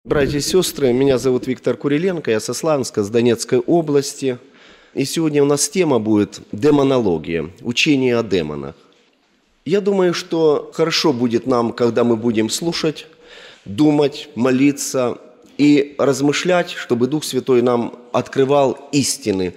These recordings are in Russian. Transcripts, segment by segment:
Братья и сестры, меня зовут Виктор Куриленко, я со Славянска, с Донецкой области. И сегодня у нас тема будет демонология, учение о демонах. Я думаю, что хорошо будет нам, когда мы будем слушать, думать, молиться и размышлять, чтобы Дух Святой нам открывал истины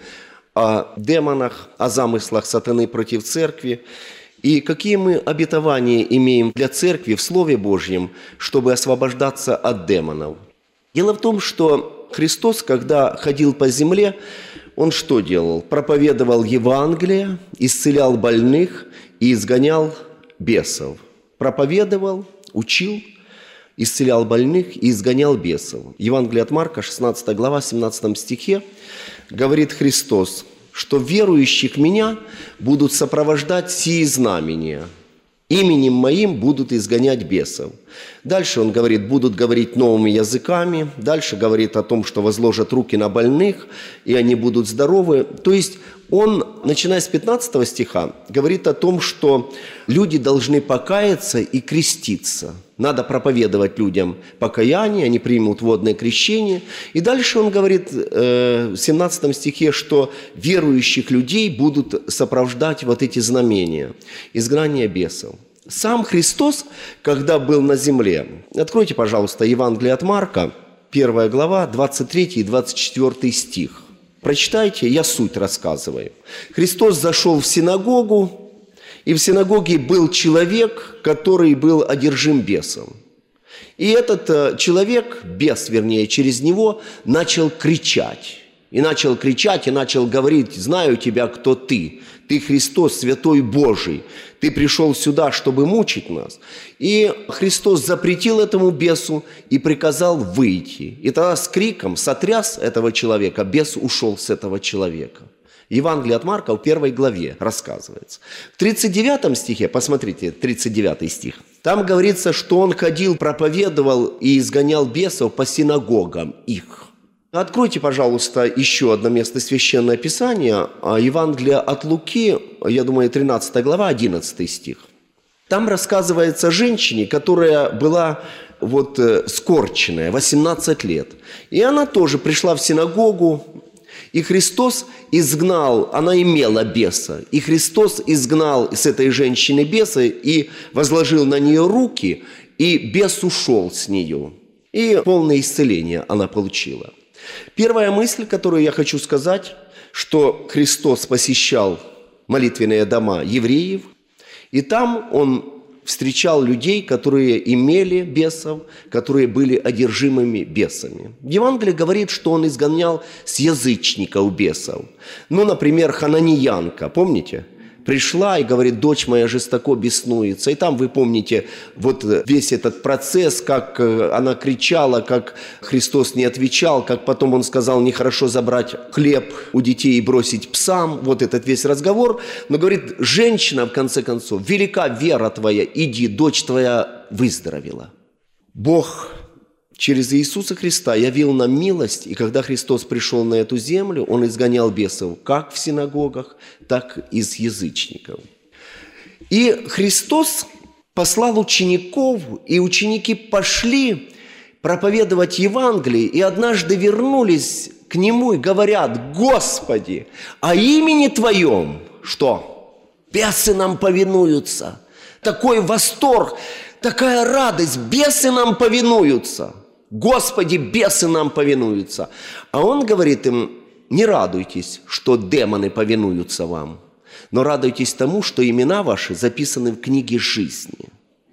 о демонах, о замыслах сатаны против церкви, и какие мы обетования имеем для церкви в Слове Божьем, чтобы освобождаться от демонов. Дело в том, что Христос, когда ходил по земле, Он что делал? Проповедовал Евангелие, исцелял больных и изгонял бесов. Проповедовал, учил, исцелял больных и изгонял бесов. Евангелие от Марка, 16 глава, 17 стихе, говорит Христос, что верующих Меня будут сопровождать сии знамения. Именем Моим будут изгонять бесов. Дальше Он говорит, будут говорить новыми языками. Дальше говорит о том, что возложат руки на больных, и они будут здоровы. То есть Он, начиная с 15 стиха, говорит о том, что люди должны покаяться и креститься. Надо проповедовать людям покаяние, они примут водное крещение. И дальше Он говорит в 17 стихе, что верующих людей будут сопровождать вот эти знамения, изгнание бесов. Сам Христос, когда был на земле, откройте, пожалуйста, Евангелие от Марка, 1 глава, 23 и 24 стих. Прочитайте, я суть рассказываю. Христос зашел в синагогу, и в синагоге был человек, который был одержим бесом. И этот человек, бес, вернее, через него, начал кричать. И начал кричать, и начал говорить, знаю тебя, кто ты. Ты Христос, Святой Божий. Ты пришел сюда, чтобы мучить нас. И Христос запретил этому бесу и приказал выйти. И тогда с криком сотряс этого человека, бес ушел с этого человека. Евангелие от Марка в 1 главе рассказывается. В 39 стихе, посмотрите, 39 стих, там говорится, что он ходил, проповедовал и изгонял бесов по синагогам их. Откройте, пожалуйста, еще одно место Священного Писания, Евангелие от Луки, я думаю, 13 глава, 11 стих. Там рассказывается о женщине, которая была скорченная, 18 лет. И она тоже пришла в синагогу, и Христос изгнал, она имела беса, и Христос изгнал с этой женщины беса и возложил на нее руки, и бес ушел с нее. И полное исцеление она получила. Первая мысль, которую я хочу сказать, что Христос посещал молитвенные дома евреев, и там Он встречал людей, которые имели бесов, которые были одержимыми бесами. Евангелие говорит, что Он изгонял с язычников бесов. Например, хананиянка, помните? Пришла и говорит, дочь моя жестоко беснуется. И там вы помните весь этот процесс, как она кричала, как Христос не отвечал, как потом Он сказал, нехорошо забрать хлеб у детей и бросить псам. Вот этот весь разговор. Но говорит, женщина, в конце концов, велика вера твоя, иди, дочь твоя выздоровела. Бог через Иисуса Христа явил нам милость, и когда Христос пришел на эту землю, Он изгонял бесов как в синагогах, так и из язычников. И Христос послал учеников, и ученики пошли проповедовать Евангелие, и однажды вернулись к Нему и говорят, Господи, о имени Твоем, что? Бесы нам повинуются. Такой восторг, такая радость, бесы нам повинуются. Господи, бесы нам повинуются. А Он говорит им, не радуйтесь, что демоны повинуются вам, но радуйтесь тому, что имена ваши записаны в книге жизни.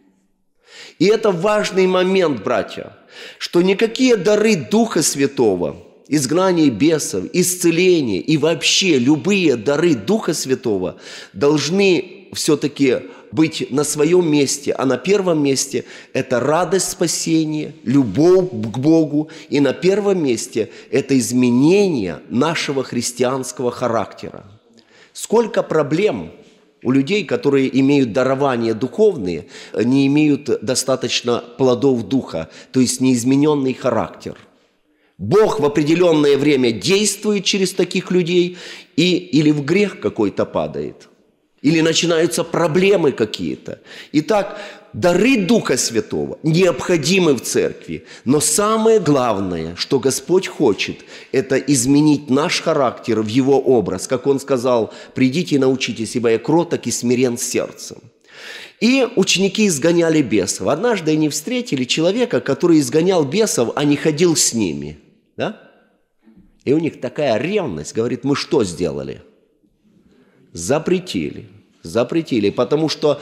И это важный момент, братья, что никакие дары Духа Святого, изгнание бесов, исцеление и вообще любые дары Духа Святого должны все-таки быть на своем месте, а на первом месте это радость спасения, любовь к Богу, и на первом месте это изменение нашего христианского характера. Сколько проблем у людей, которые имеют дарования духовные, не имеют достаточно плодов Духа, то есть неизмененный характер. Бог в определенное время действует через таких людей или в грех какой-то падает, или начинаются проблемы какие-то. Итак, дары Духа Святого необходимы в церкви. Но самое главное, что Господь хочет, это изменить наш характер в Его образ. Как Он сказал, придите и научитесь, ибо я кроток и смирен сердцем. И ученики изгоняли бесов. Однажды они встретили человека, который изгонял бесов, а не ходил с ними. Да? И у них такая ревность, говорит, мы что сделали? Запретили, потому что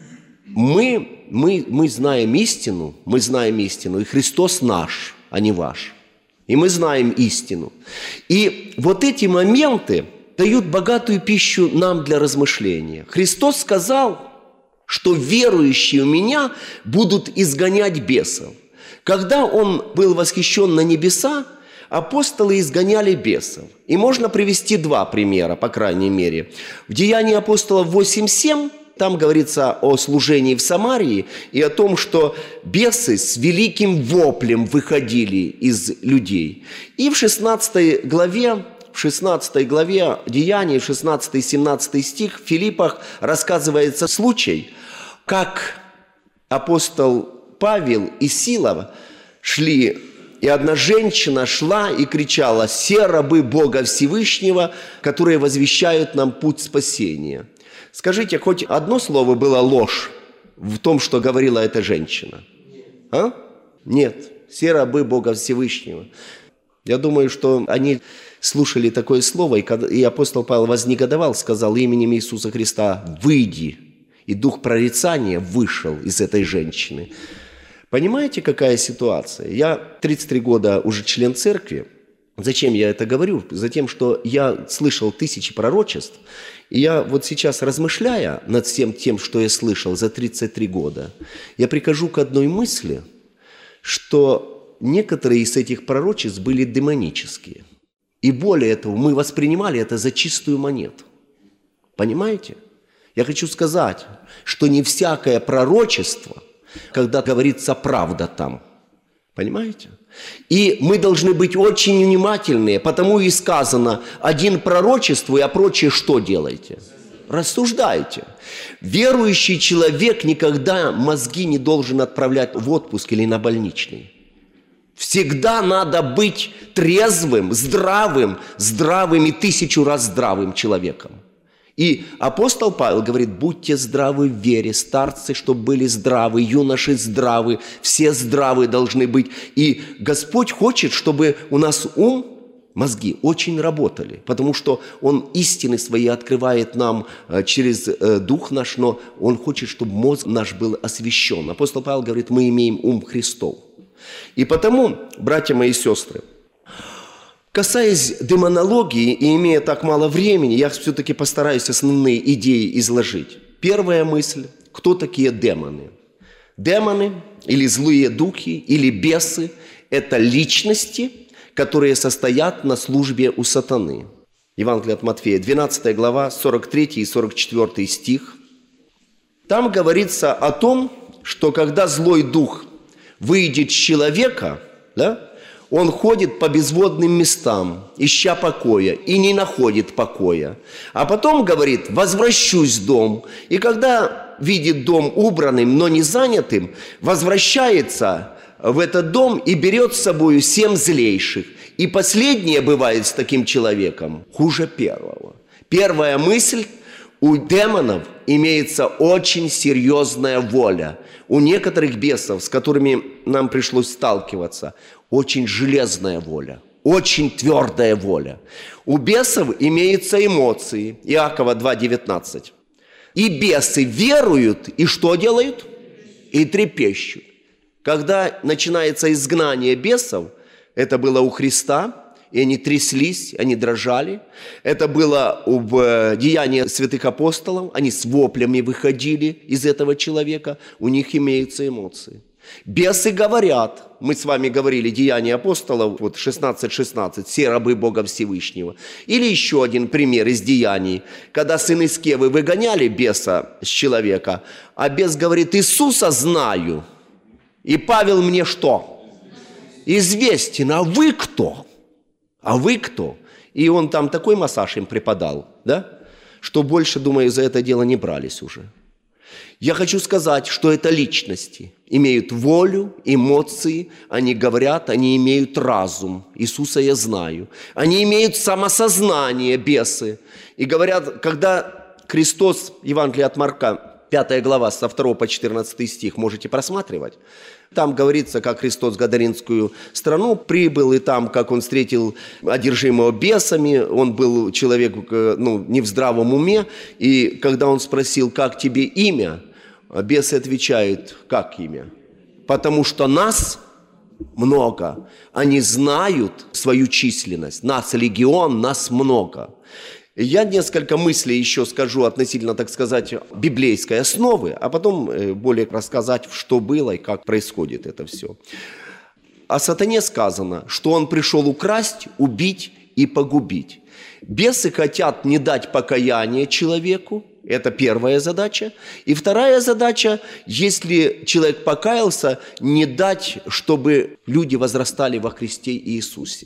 мы знаем истину, и Христос наш, а не ваш. И мы знаем истину. И вот эти моменты дают богатую пищу нам для размышления. Христос сказал, что верующие у Меня будут изгонять бесов. Когда Он был восхищен на небеса, апостолы изгоняли бесов. И можно привести два примера, по крайней мере. В Деянии апостолов 8:7 там говорится о служении в Самарии и о том, что бесы с великим воплем выходили из людей. И в 16 главе Деяний, 16-17 стих, в Филиппах рассказывается случай, как апостол Павел и Сила шли, и одна женщина шла и кричала: «Се рабы Бога Всевышнего, которые возвещают нам путь спасения». Скажите, хоть одно слово было ложь в том, что говорила эта женщина? А? Нет. «Се рабы Бога Всевышнего». Я думаю, что они слушали такое слово, и апостол Павел вознегодовал, сказал: именем Иисуса Христа выйди. И дух прорицания вышел из этой женщины. Понимаете, какая ситуация? Я 33 года уже член церкви. Зачем я это говорю? Затем, что я слышал тысячи пророчеств. И я вот сейчас, размышляя над всем тем, что я слышал за 33 года, я прихожу к одной мысли, что некоторые из этих пророчеств были демонические. И более того, мы воспринимали это за чистую монету. Понимаете? Я хочу сказать, что не всякое пророчество, когда говорится правда там. Понимаете? И мы должны быть очень внимательны, потому и сказано: один пророчествуй, а прочее что делаете? Рассуждайте. Верующий человек никогда мозги не должен отправлять в отпуск или на больничный. Всегда надо быть трезвым, здравым и 1000 раз здравым человеком. И апостол Павел говорит: будьте здравы в вере, старцы, чтобы были здравы, юноши здравы, все здравы должны быть. И Господь хочет, чтобы у нас ум, мозги очень работали, потому что Он истины свои открывает нам через Дух наш, но Он хочет, чтобы мозг наш был освящен. Апостол Павел говорит: мы имеем ум Христов. И потому, братья мои и сестры, касаясь демонологии и имея так мало времени, я все-таки постараюсь основные идеи изложить. Первая мысль: кто такие демоны? Демоны или злые духи, или бесы – это личности, которые состоят на службе у сатаны. Евангелие от Матфея, 12 глава, 43 и 44 стих. Там говорится о том, что когда злой дух выйдет с человека, да, он ходит по безводным местам, ища покоя, и не находит покоя. А потом говорит: возвращусь в дом. И когда видит дом убранным, но не занятым, возвращается в этот дом и берет с собой 7 злейших. И последнее бывает с таким человеком хуже первого. Первая мысль: у демонов имеется очень серьезная воля. У некоторых бесов, с которыми нам пришлось сталкиваться, очень железная воля, очень твердая воля. У бесов имеются эмоции. Иакова 2:19. И бесы веруют, и что делают? И трепещут. Когда начинается изгнание бесов, это было у Христа, и они тряслись, они дрожали. Это было в Деянии святых апостолов, они с воплями выходили из этого человека, у них имеются эмоции. Бесы говорят, мы с вами говорили, Деяния апостолов, вот 16:16, «Се рабы Бога Всевышнего». Или еще один пример из Деяний, когда сыны Скевы выгоняли беса с человека, а бес говорит: «Иисуса знаю, и Павел мне что? Известен, а вы кто? А вы кто?» И он там такой массаж им преподал, да, что больше, думаю, за это дело не брались уже. Я хочу сказать, что это личности. Имеют волю, эмоции, они говорят, они имеют разум. Иисуса я знаю. Они имеют самосознание, бесы. И говорят, когда Христос, Евангелие от Марка, 5 глава, со 2 по 14 стих, можете просматривать. Там говорится, как Христос в Гадаринскую страну прибыл, и там, как Он встретил одержимого бесами, он был человек не в здравом уме, и когда Он спросил, как тебе имя, бесы отвечают, как имя? Потому что нас много, они знают свою численность, нас легион, нас много. Я несколько мыслей еще скажу относительно, так сказать, библейской основы, а потом более рассказать, что было и как происходит это все. О сатане сказано, что он пришел украсть, убить и погубить. Бесы хотят не дать покаяния человеку, это первая задача. И вторая задача, если человек покаялся, не дать, чтобы люди возрастали во Христе Иисусе.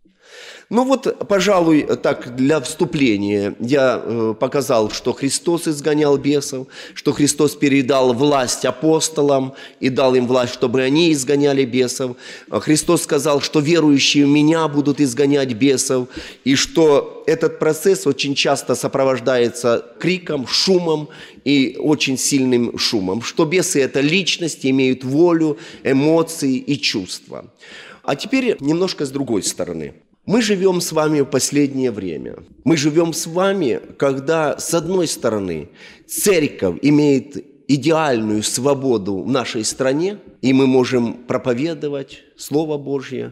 Ну вот, пожалуй, так для вступления я показал, что Христос изгонял бесов, что Христос передал власть апостолам и дал им власть, чтобы они изгоняли бесов. Христос сказал, что верующие в Меня будут изгонять бесов, и что этот процесс очень часто сопровождается криком, шумом и очень сильным шумом, что бесы – это личности, имеют волю, эмоции и чувства. А теперь немножко с другой стороны. Мы живем с вами в последнее время. Мы живем с вами, когда, с одной стороны, церковь имеет идеальную свободу в нашей стране, и мы можем проповедовать Слово Божье,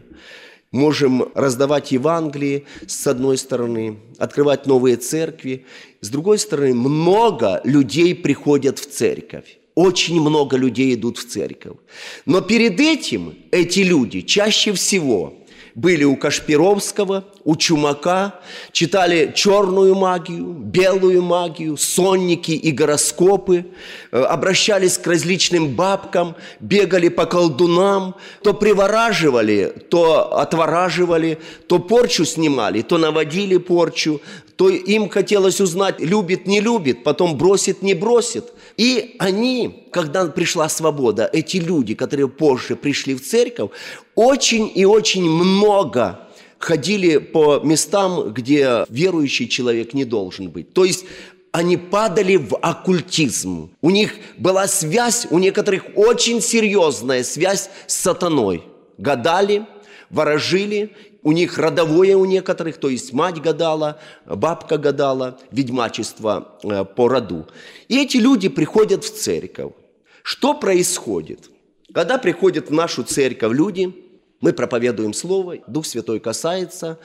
можем раздавать Евангелие, с одной стороны, открывать новые церкви. С другой стороны, много людей приходят в церковь. Очень много людей идут в церковь. Но перед этим эти люди чаще всего были у Кашпировского, у Чумака, читали черную магию, белую магию, сонники и гороскопы, обращались к различным бабкам, бегали по колдунам, то привораживали, то отвораживали, то порчу снимали, то наводили порчу, то им хотелось узнать, любит, не любит, потом бросит, не бросит. И они, когда пришла свобода, эти люди, которые позже пришли в церковь, очень и очень много ходили по местам, где верующий человек не должен быть. То есть они падали в оккультизм. У них была связь, у некоторых очень серьезная связь с сатаной. Гадали, ворожили. У них родовое у некоторых, то есть мать гадала, бабка гадала, ведьмачество по роду. И эти люди приходят в церковь. Что происходит? Когда приходят в нашу церковь люди, мы проповедуем Слово, Дух Святой касается,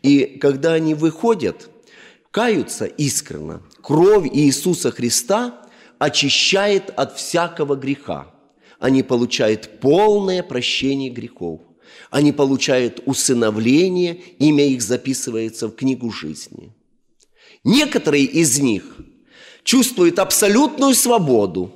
и когда они выходят, каются искренне, кровь Иисуса Христа очищает от всякого греха. Они получают полное прощение грехов. Они получают усыновление, имя их записывается в книгу жизни. Некоторые из них чувствуют абсолютную свободу.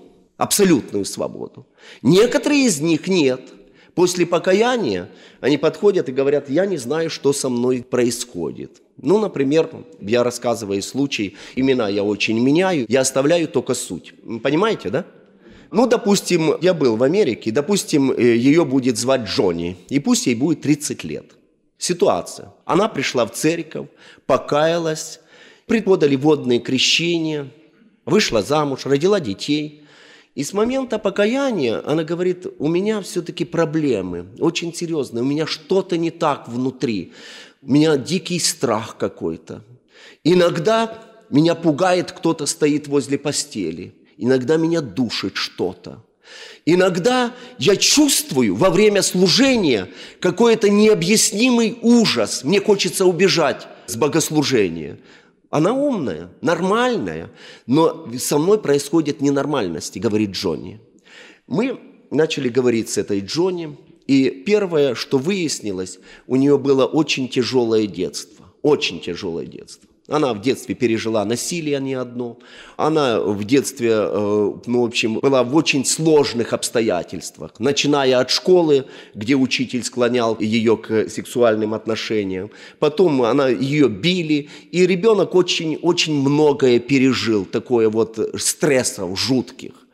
Некоторые из них нет. После покаяния они подходят и говорят, я не знаю, что со мной происходит. Ну, например, я рассказываю случай, имена я очень меняю, я оставляю только суть. Понимаете, да? Ну, допустим, я был в Америке, допустим, ее будет звать Джонни, и пусть ей будет 30 лет. Ситуация. Она пришла в церковь, покаялась, преподали водные крещения, вышла замуж, родила детей. И с момента покаяния она говорит, у меня все-таки проблемы, очень серьезные, у меня что-то не так внутри, у меня дикий страх какой-то. Иногда меня пугает, кто-то стоит возле постели. Иногда меня душит что-то. Иногда я чувствую во время служения какой-то необъяснимый ужас. Мне хочется убежать с богослужения. Она умная, нормальная, но со мной происходят ненормальности, говорит Джонни. Мы начали говорить с этой Джонни, и первое, что выяснилось, у нее было очень тяжелое детство. Очень тяжелое детство. Она в детстве пережила насилие не одно. Она в детстве, была в очень сложных обстоятельствах. Начиная от школы, где учитель склонял ее к сексуальным отношениям. Потом ее били. И ребенок очень, очень многое пережил, такое вот стрессов жутких.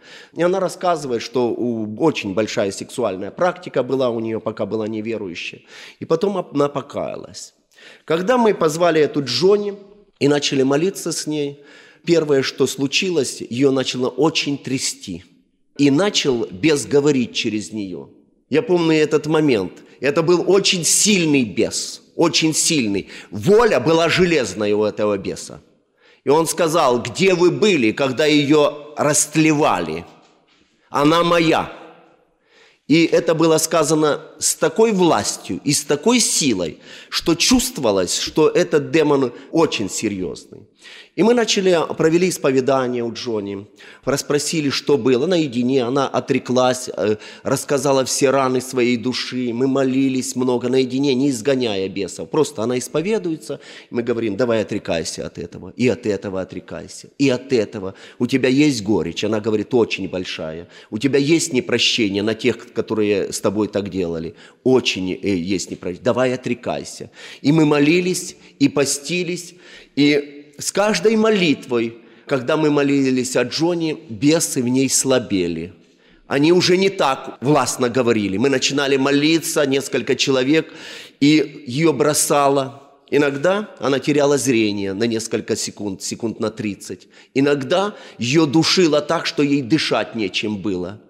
И она рассказывает, что очень большая сексуальная практика была у нее, пока была неверующая. И потом она покаялась. Когда мы позвали эту Джонни и начали молиться с ней, первое, что случилось, ее начало очень трясти. И начал бес говорить через нее. Я помню этот момент. Это был очень сильный бес, очень сильный. Воля была железная у этого беса. И он сказал: где вы были, когда ее растлевали? Она моя. И это было сказано с такой властью и с такой силой, что чувствовалось, что этот демон очень серьезный. И мы провели исповедание у Джонни, расспросили, что было наедине. Она отреклась, рассказала все раны своей души. Мы молились много наедине, не изгоняя бесов. Просто она исповедуется, и мы говорим: давай отрекайся от этого, и от этого отрекайся, и от этого. У тебя есть горечь, она говорит, очень большая. У тебя есть непрощение на тех, которые с тобой так делали. Очень есть непрощение. Давай отрекайся. И мы молились, и постились, и с каждой молитвой, когда мы молились о Джонни, бесы в ней слабели. Они уже не так властно говорили. Мы начинали молиться, несколько человек, и ее бросало. Иногда она теряла зрение на несколько секунд, секунд на 30. Иногда ее душило так, что ей дышать нечем было.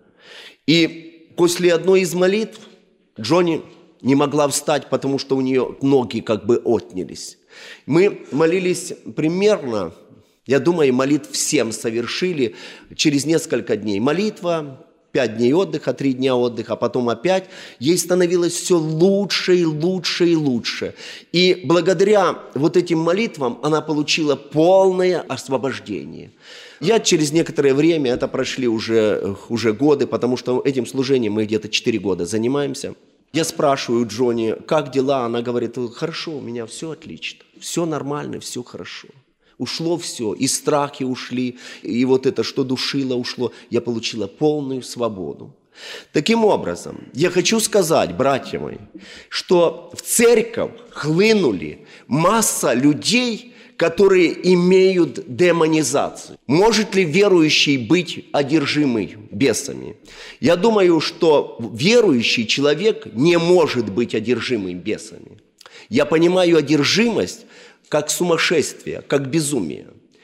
И после одной из молитв Джонни не могла встать, потому что у нее ноги как бы отнялись. Мы молились примерно, я думаю, молитв 7 совершили через несколько дней. Молитва, 5 дней отдыха, 3 дня отдыха, потом опять. Ей становилось все лучше и лучше и лучше. И благодаря вот этим молитвам она получила полное освобождение. Я через некоторое время, это прошли уже годы, потому что этим служением мы где-то 4 года занимаемся. Я спрашиваю Джонни, как дела? Она говорит: хорошо, у меня все отлично, все нормально, все хорошо. Ушло все, и страхи ушли, и вот это, что душило, ушло. Я получила полную свободу. Таким образом, я хочу сказать, братья мои, что в церковь хлынули масса людей, которые имеют демонизацию. Может ли верующий быть одержимый бесами? Я думаю, что верующий человек не может быть одержимым бесами. Я понимаю одержимость как сумасшествие, как безумие.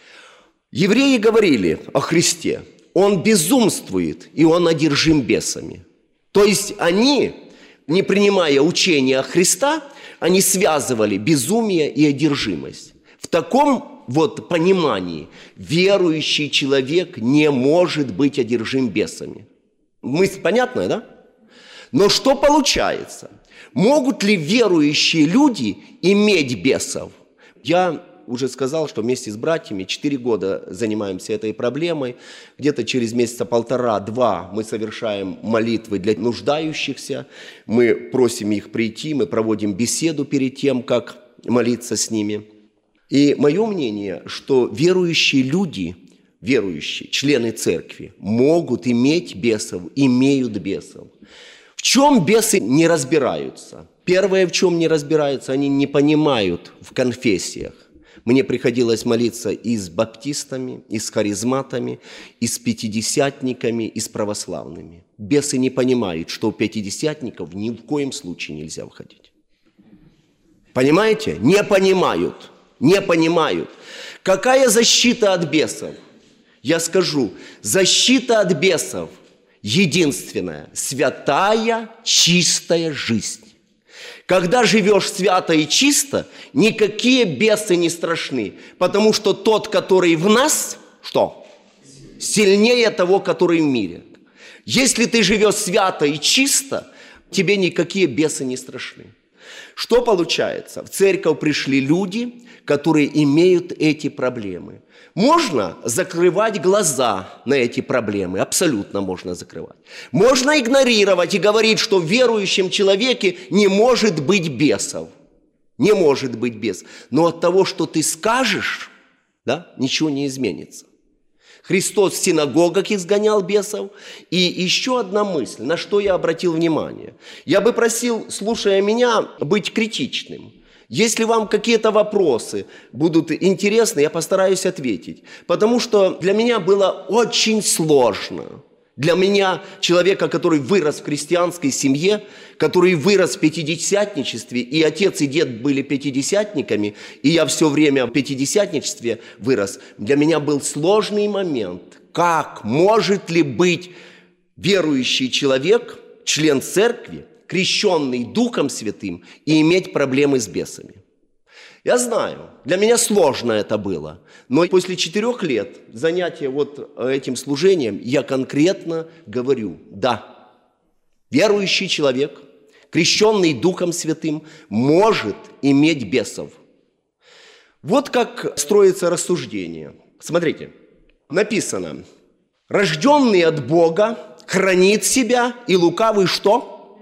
Евреи говорили о Христе: Он безумствует, и Он одержим бесами. То есть они, не принимая учения Христа, они связывали безумие и одержимость. В таком вот понимании верующий человек не может быть одержим бесами. Мысль понятная, да? Но что получается? Могут ли верующие люди иметь бесов? Я уже сказал, что вместе с братьями 4 года занимаемся этой проблемой. Где-то через месяца 1,5-2 мы совершаем молитвы для нуждающихся. Мы просим их прийти, мы проводим беседу перед тем, как молиться с ними. И мое мнение, что верующие люди, верующие, члены церкви, могут иметь бесов, имеют бесов. В чем бесы не разбираются? Первое, в чем не разбираются, они не понимают в конфессиях. Мне приходилось молиться и с баптистами, и с харизматами, и с пятидесятниками, и с православными. Бесы не понимают, что у пятидесятников ни в коем случае нельзя входить. Понимаете? Не понимают. Не понимают. Какая защита от бесов? Я скажу, защита от бесов единственная: святая, чистая жизнь. Когда живешь свято и чисто, никакие бесы не страшны, потому что тот, который в нас, что? Сильнее того, который в мире. Если ты живешь свято и чисто, тебе никакие бесы не страшны. Что получается? В церковь пришли люди, которые имеют эти проблемы. Можно закрывать глаза на эти проблемы, абсолютно можно закрывать. Можно игнорировать и говорить, что в верующем человеке не может быть бесов. Не может быть бес. Но от того, что ты скажешь, да, ничего не изменится. Христос в синагогах изгонял бесов. И еще одна мысль, на что я обратил внимание. Я бы просил, слушая меня, быть критичным. Если вам какие-то вопросы будут интересны, я постараюсь ответить. Потому что для меня было очень сложно. Для меня, человека, который вырос в христианской семье, который вырос в пятидесятничестве, и отец и дед были пятидесятниками, и я все время в пятидесятничестве вырос, для меня был сложный момент. Как может ли быть верующий человек, член церкви, крещенный Духом Святым, и иметь проблемы с бесами? Я знаю, для меня сложно это было, но после 4 лет занятия вот этим служением я конкретно говорю: да, верующий человек, крещенный Духом Святым, может иметь бесов. Вот как строится рассуждение. Смотрите, написано: рожденный от Бога хранит себя, и лукавый что?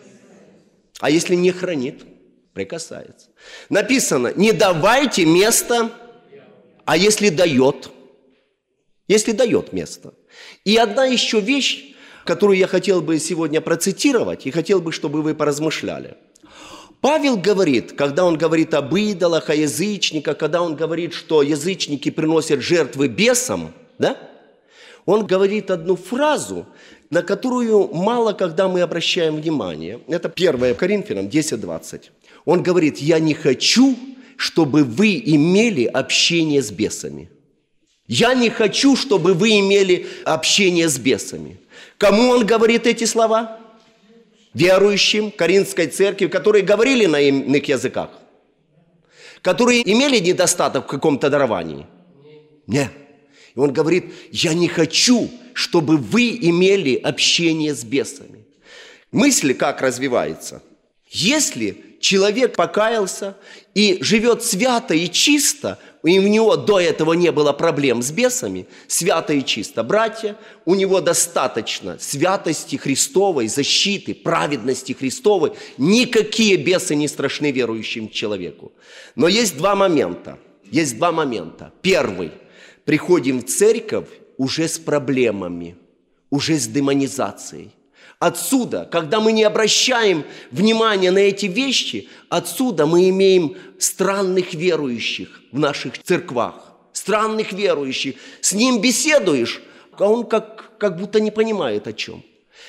А если не хранит? Прикасается. Написано: не давайте место, а если дает? Если дает место. И одна еще вещь, которую я хотел бы сегодня процитировать, и хотел бы, чтобы вы поразмышляли. Павел говорит, когда он говорит об идолах, о язычниках, когда он говорит, что язычники приносят жертвы бесам, да? Он говорит одну фразу, на которую мало когда мы обращаем внимание. Это 1 Коринфянам 10:20. Он говорит: я не хочу, чтобы вы имели общение с бесами. Я не хочу, чтобы вы имели общение с бесами. Кому он говорит эти слова? Верующим Коринфской церкви, которые говорили на иных языках, которые имели недостаток в каком-то даровании. Нет. И он говорит: я не хочу, чтобы вы имели общение с бесами. Мысль как развивается? Если человек покаялся и живет свято и чисто, и у него до этого не было проблем с бесами, свято и чисто, братья, у него достаточно святости Христовой, защиты, праведности Христовой, никакие бесы не страшны верующему человеку. Но есть два момента. Первый. Приходим в церковь уже с проблемами, уже с демонизацией. Отсюда, когда мы не обращаем внимания на эти вещи, отсюда мы имеем странных верующих в наших церквах. Странных верующих. С ним беседуешь, а он как будто не понимает о чем.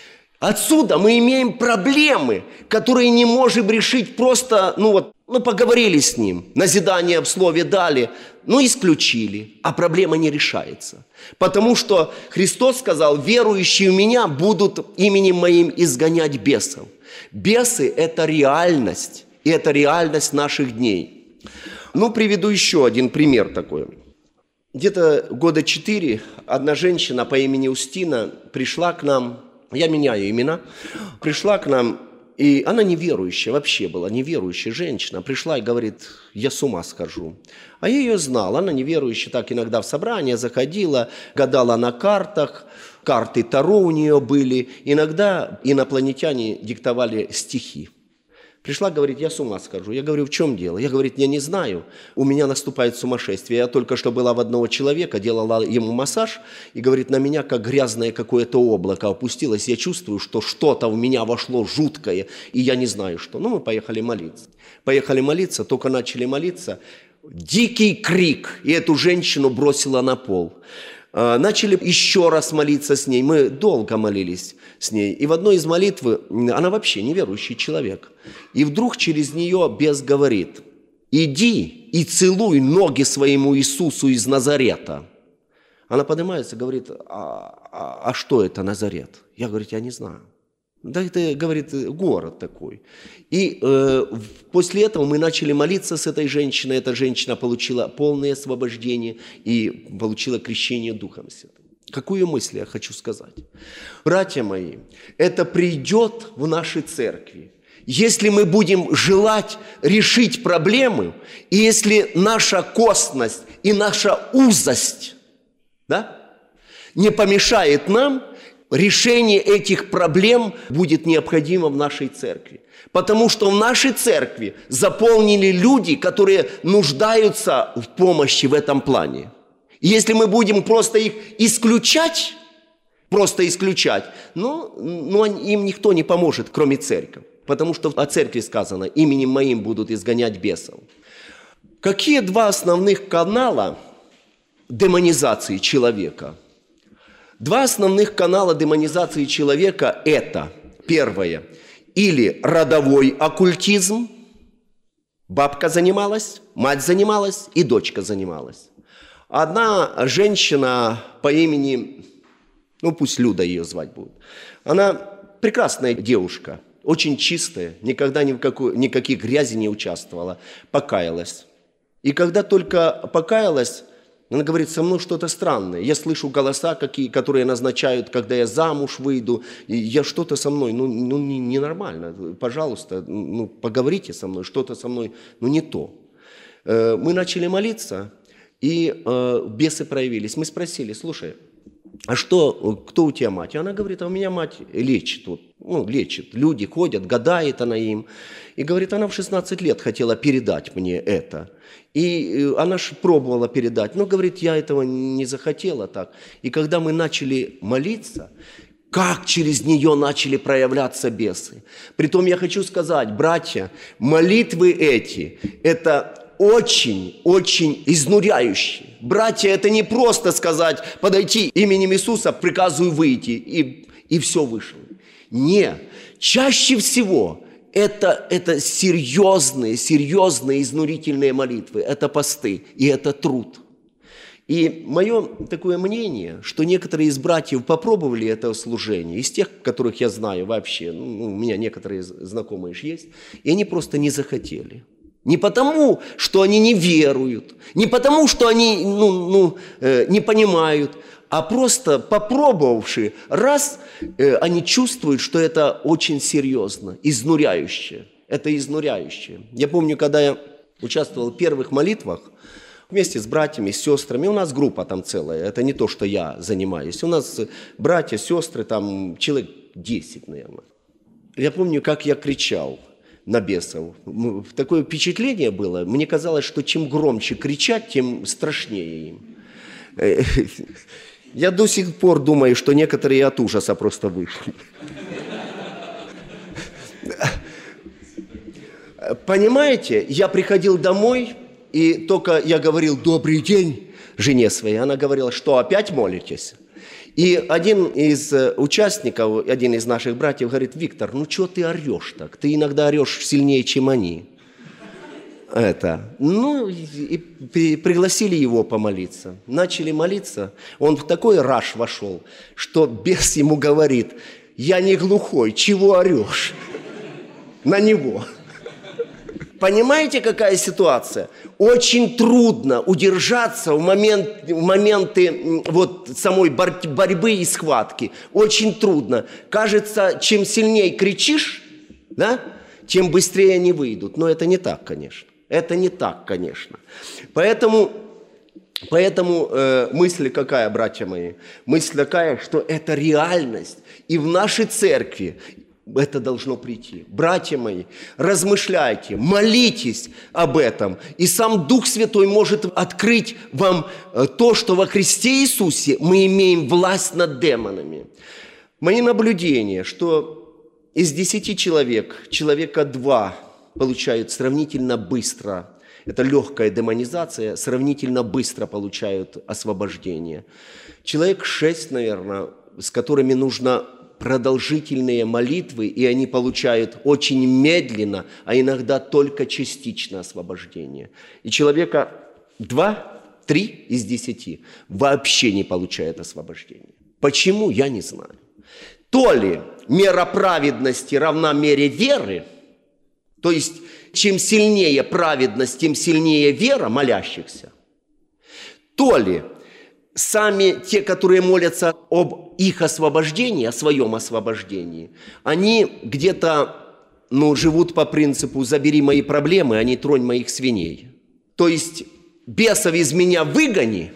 Отсюда мы имеем проблемы, которые не можем решить просто, поговорили с ним, назидание в слове дали, исключили, а проблема не решается. Потому что Христос сказал: верующие в Меня будут именем Моим изгонять бесов. Бесы – это реальность, и это реальность наших дней. Приведу еще один пример такой. Где-то 4 года одна женщина по имени Устина пришла к нам, я меняю имена, пришла к нам, и она неверующая, вообще была неверующая женщина, пришла и говорит: я с ума схожу. А я ее знал, она неверующая, так иногда в собрание заходила, гадала на картах, карты Таро у нее были, иногда инопланетяне диктовали стихи. Пришла, говорит: я с ума схожу. Я говорю: в чем дело? Я, говорит, я не знаю, у меня наступает сумасшествие. Я только что была в одного человека, делала ему массаж, и, говорит, на меня как грязное какое-то облако опустилось. Я чувствую, что что-то в меня вошло жуткое, и я не знаю что. Мы поехали молиться. Только начали молиться. Дикий крик, и эту женщину бросило на пол. Начали еще раз молиться с ней. Мы долго молились с ней. И в одной из молитв, она вообще неверующий человек. И вдруг через нее бес говорит: иди и целуй ноги своему Иисусу из Назарета. Она поднимается и говорит: а что это Назарет? Я, говорит, я не знаю. Да это, говорит, город такой. И после этого мы начали молиться с этой женщиной. Эта женщина получила полное освобождение и получила крещение Духом Святым. Какую мысль я хочу сказать? Братья мои, это придет в нашей церкви. Если мы будем желать решить проблемы, и если наша косность и наша узость, не помешает нам, решение этих проблем будет необходимо в нашей церкви. Потому что в нашей церкви заполнили люди, которые нуждаются в помощи в этом плане. И если мы будем просто их исключать, им никто не поможет, кроме церкви. потому что о церкви сказано, именем моим будут изгонять бесов. Какие два основных канала демонизации человека? Два основных канала демонизации человека – это, первое, или родовой оккультизм, бабка занималась, мать занималась и дочка занималась. Одна женщина по имени, пусть Люда ее звать будет, она прекрасная девушка, очень чистая, никогда ни в никаких грязи не участвовала, покаялась. И когда только покаялась, она говорит, со мной что-то странное. Я слышу голоса, которые назначают, когда я замуж выйду. И я что-то со мной, ненормально. Пожалуйста, поговорите со мной, что-то со мной, не то. Мы начали молиться, и бесы проявились. Мы спросили, слушай, а кто у тебя мать? И она говорит, а у меня мать лечит. Лечит. Люди ходят, гадает она им. И говорит, она в 16 лет хотела передать мне это. И она же пробовала передать, но, говорит, я этого не захотела так. И когда мы начали молиться, как через нее начали проявляться бесы. Притом я хочу сказать, братья, молитвы эти – это очень изнуряющие. Братья, это не просто сказать, подойти именем Иисуса, приказываю выйти, и все вышло. Нет, чаще всего это серьезные, изнурительные молитвы, это посты, и это труд. И мое такое мнение, что некоторые из братьев попробовали это служение, из тех, которых я знаю вообще, у меня некоторые знакомые же есть, и они просто не захотели. Не потому, что они не веруют, не потому, что они не понимают, а просто попробовавши раз, они чувствуют, что это очень серьезно, изнуряюще. Это изнуряюще. Я помню, когда я участвовал в первых молитвах, вместе с братьями, с сестрами, у нас группа там целая, это не то, что я занимаюсь. У нас братья, сестры, там человек 10, наверное. Я помню, как я кричал на бесов. Такое впечатление было, мне казалось, что чем громче кричать, тем страшнее им. Я до сих пор думаю, что некоторые от ужаса просто вышли. Понимаете, я приходил домой, и только я говорил «добрый день» жене своей, она говорила, что опять молитесь? И один из участников, один из наших братьев говорит, Виктор, что ты орешь так? Ты иногда орешь сильнее, чем они. И пригласили его помолиться. Начали молиться. Он в такой раж вошел, что бес ему говорит, я не глухой, чего орешь? На него. Понимаете, какая ситуация? Очень трудно удержаться в моменты самой борьбы и схватки. Очень трудно. Кажется, чем сильнее кричишь, тем быстрее они выйдут. Но это не так, конечно. Это не так, конечно. Поэтому мысль какая, братья мои? Мысль такая, что это реальность. И в нашей церкви это должно прийти. Братья мои, размышляйте, молитесь об этом. И сам Дух Святой может открыть вам то, что во Христе Иисусе мы имеем власть над демонами. Мои наблюдения, что из 10 человека 2 получают сравнительно быстро, это легкая демонизация, сравнительно быстро получают освобождение. Человек 6, наверное, с которыми нужно продолжительные молитвы, и они получают очень медленно, а иногда только частично освобождение. И человека 2-3 из 10 вообще не получают освобождение. Почему, я не знаю. То ли мера праведности равна мере веры, то есть чем сильнее праведность, тем сильнее вера молящихся, то ли сами те, которые молятся об их освобождении, о своем освобождении, они где-то живут по принципу «забери мои проблемы, а не тронь моих свиней». То есть бесов из меня выгони,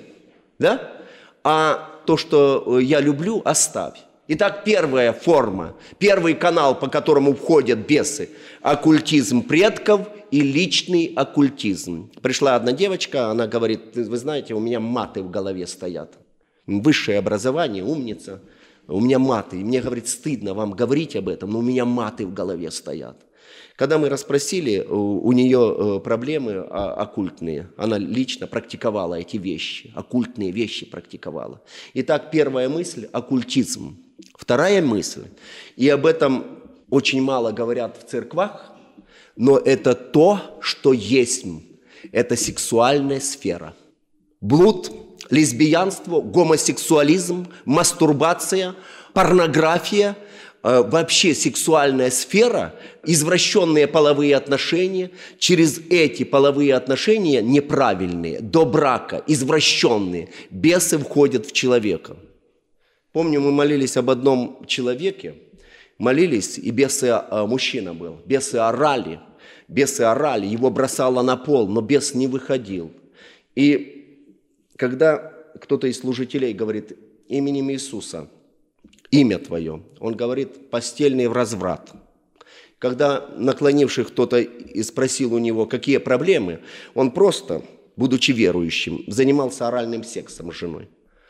а то, что я люблю, оставь. Итак, первая форма, первый канал, по которому входят бесы – оккультизм предков и личный оккультизм. Пришла одна девочка, она говорит, вы знаете, у меня маты в голове стоят. Высшее образование, умница. у меня маты. И мне, говорит, стыдно вам говорить об этом, но у меня маты в голове стоят. Когда мы расспросили, у нее проблемы оккультные. Она лично практиковала эти вещи, оккультные вещи практиковала. Итак, первая мысль – оккультизм. Вторая мысль, и об этом очень мало говорят в церквах, но это то, что есть. Это сексуальная сфера. Блуд, лесбиянство, гомосексуализм, мастурбация, порнография, вообще сексуальная сфера, извращенные половые отношения, через эти половые отношения неправильные, до брака, извращенные, бесы входят в человека. Помню, мы молились об одном человеке, молились, и бесы, мужчина был, бесы орали, его бросало на пол, но бес не выходил. И когда кто-то из служителей говорит именем Иисуса, имя твое, он говорит постельный разврат. Когда наклонивший кто-то и спросил у него, какие проблемы, он просто, будучи верующим, занимался оральным сексом с женой.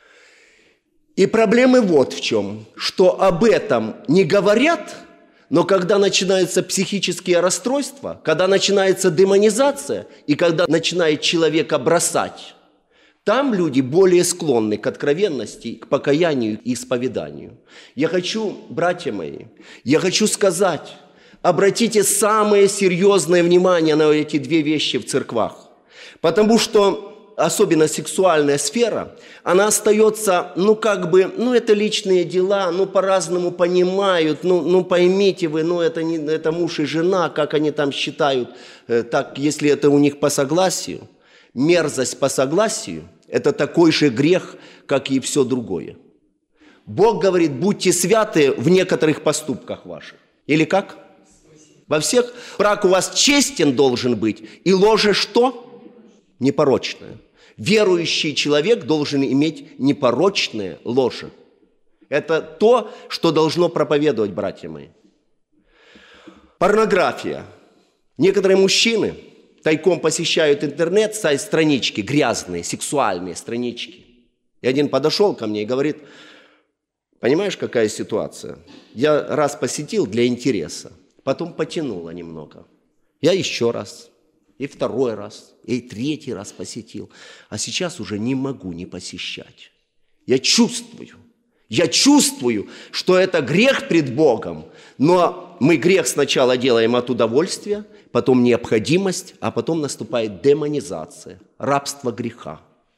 И проблемы вот в чем, что об этом не говорят, но когда начинаются психические расстройства, когда начинается демонизация и когда начинает человека бросать, там люди более склонны к откровенности, к покаянию и исповеданию. Я хочу, братья мои, сказать, обратите самое серьезное внимание на эти две вещи в церквах, потому что особенно сексуальная сфера, она остается, это личные дела, по-разному понимают, поймите вы, это муж и жена, как они там считают, так, если это у них по согласию. Мерзость по согласию – это такой же грех, как и все другое. Бог говорит, будьте святы в некоторых поступках ваших. Или как? Во всех. Брак у вас честен должен быть, и ложе что? Непорочное. Верующий человек должен иметь непорочное ложе. Это то, что должно проповедовать, братья мои. Порнография. Некоторые мужчины тайком посещают интернет, странички грязные, сексуальные странички. И один подошел ко мне и говорит, понимаешь, какая ситуация? Я раз посетил для интереса, потом потянуло немного. Я еще раз, и второй раз, и третий раз посетил. А сейчас уже не могу не посещать. Я чувствую, что это грех пред Богом, но мы грех сначала делаем от удовольствия, потом необходимость, а потом наступает демонизация, рабство греха.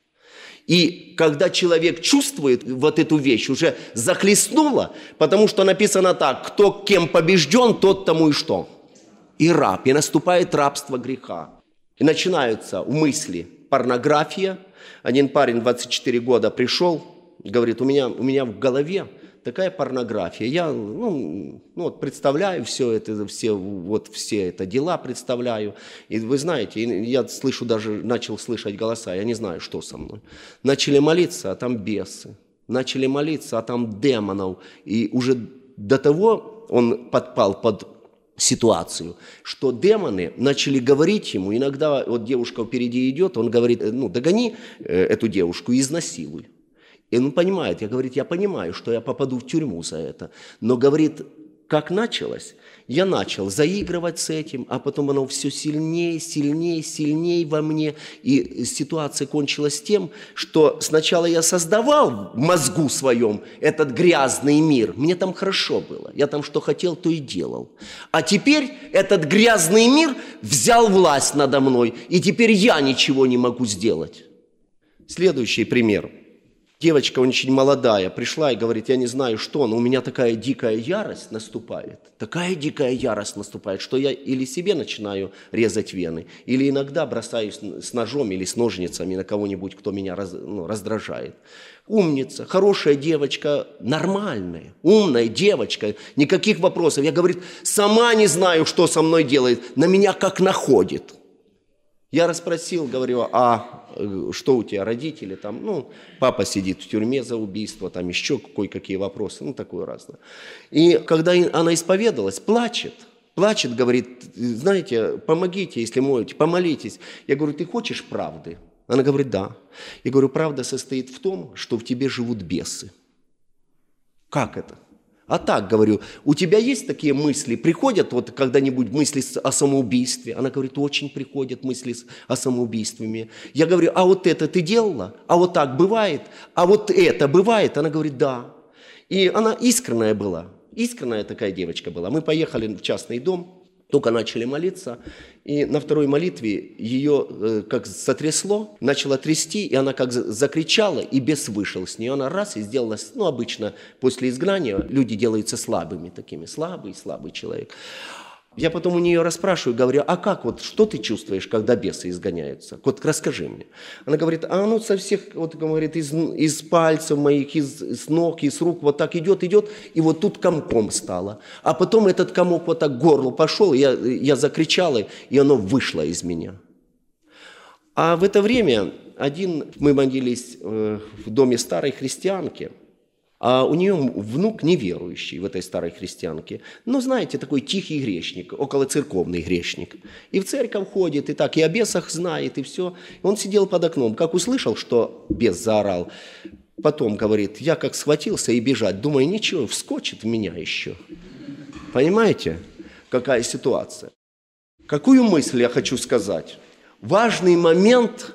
И когда человек чувствует вот эту вещь, уже захлестнуло, потому что написано так, кто кем побежден, тот тому и что? И раб, и наступает рабство греха. И начинаются в мысли порнография. Один парень 24 года пришел, говорит, у меня в голове такая порнография. Я представляю все это дела представляю. И вы знаете, я начал слышать голоса, я не знаю, что со мной. Начали молиться, а там бесы. Начали молиться, а там демонов. И уже до того он подпал под ситуацию, что демоны начали говорить ему, иногда вот девушка впереди идет, он говорит, догони эту девушку и изнасилуй. И он понимает, я понимаю, что я попаду в тюрьму за это. Но, говорит, как началось, я начал заигрывать с этим, а потом оно все сильнее во мне. И ситуация кончилась тем, что сначала я создавал в мозгу своем этот грязный мир. Мне там хорошо было. Я там что хотел, то и делал. А теперь этот грязный мир взял власть надо мной, и теперь я ничего не могу сделать. Следующий пример. Девочка очень молодая пришла и говорит, я не знаю что, но у меня такая дикая ярость наступает, что я или себе начинаю резать вены, или иногда бросаюсь с ножом или с ножницами на кого-нибудь, кто меня раздражает. Умница, хорошая девочка, нормальная, умная девочка, никаких вопросов. Я, говорит, сама не знаю, что со мной делает, на меня как находит. Я расспросил, говорю, а что у тебя, родители там, папа сидит в тюрьме за убийство, там еще кое-какие вопросы, такое разное. И когда она исповедалась, плачет, говорит, знаете, помогите, если можете, помолитесь. Я говорю, ты хочешь правды? Она говорит, да. Я говорю, правда состоит в том, что в тебе живут бесы. Как это? А так, говорю, у тебя есть такие мысли? Приходят вот когда-нибудь мысли о самоубийстве? Она говорит, очень приходят мысли о самоубийстве. Я говорю, а вот это ты делала? А вот так бывает? А вот это бывает? Она говорит, да. И она искренняя была. Искренняя такая девочка была. Мы поехали в частный дом, только начали молиться, и на второй молитве ее как сотрясло, начало трясти, и она как закричала, и бес вышел с нее. Она раз и сделалась, ну, обычно после изгнания люди делаются слабыми такими, слабый человек. Я потом у нее расспрашиваю, говорю, а как вот, что ты чувствуешь, когда бесы изгоняются? Вот расскажи мне. Она говорит, а ну со всех, вот говорит, из пальцев моих, из ног, из рук, вот так идет, и вот тут комком стало. А потом этот комок вот так к горлу пошел, я закричала, и оно вышло из меня. А в это время мы молились в доме старой христианки, а у нее внук неверующий в этой старой христианке. Ну, знаете, такой тихий грешник, околоцерковный грешник. И в церковь ходит, и так, и о бесах знает, и все. Он сидел под окном, как услышал, что бес заорал. Потом, говорит, я как схватился и бежать, думаю, ничего, вскочит в меня еще. Понимаете, какая ситуация? Какую мысль я хочу сказать? Важный момент,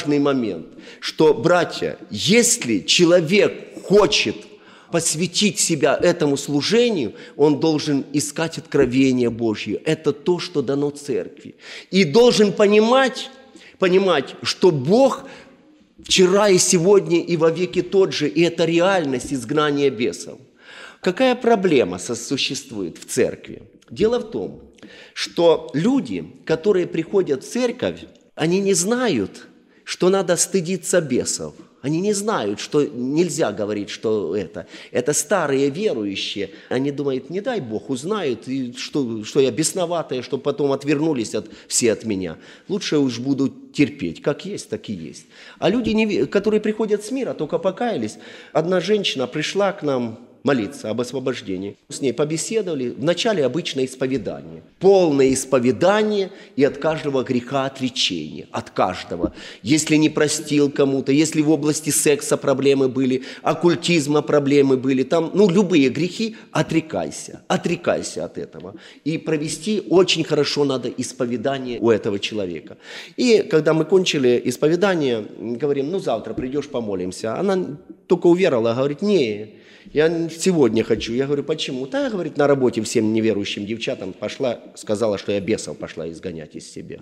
что, братья, если человек хочет посвятить себя этому служению, он должен искать откровение Божье. Это то, что дано церкви. И должен понимать, что Бог вчера и сегодня и во веки тот же, и это реальность изгнания бесов. Какая проблема существует в церкви? Дело в том, что люди, которые приходят в церковь, они не знают, что надо стыдиться бесов. Они не знают, что нельзя говорить, что это старые верующие. Они думают, не дай Бог, узнают, и что я бесноватая, что потом отвернулись все от меня. Лучше уж буду терпеть, как есть, так и есть. А люди, которые приходят с мира, только покаялись. Одна женщина пришла к нам молиться об освобождении. С ней побеседовали. Вначале обычное исповедание. Полное исповедание и от каждого греха отречение. От каждого. Если не простил кому-то, если в области секса проблемы были, оккультизма проблемы были, там, любые грехи, отрекайся. Отрекайся от этого. И провести очень хорошо надо исповедание у этого человека. И когда мы кончили исповедание, говорим, завтра придешь, помолимся. Она только уверовала, говорит, не, я сегодня хочу. Я говорю, почему? Да, говорит, на работе всем неверующим девчатам пошла, сказала, что я бесов пошла изгонять из себя.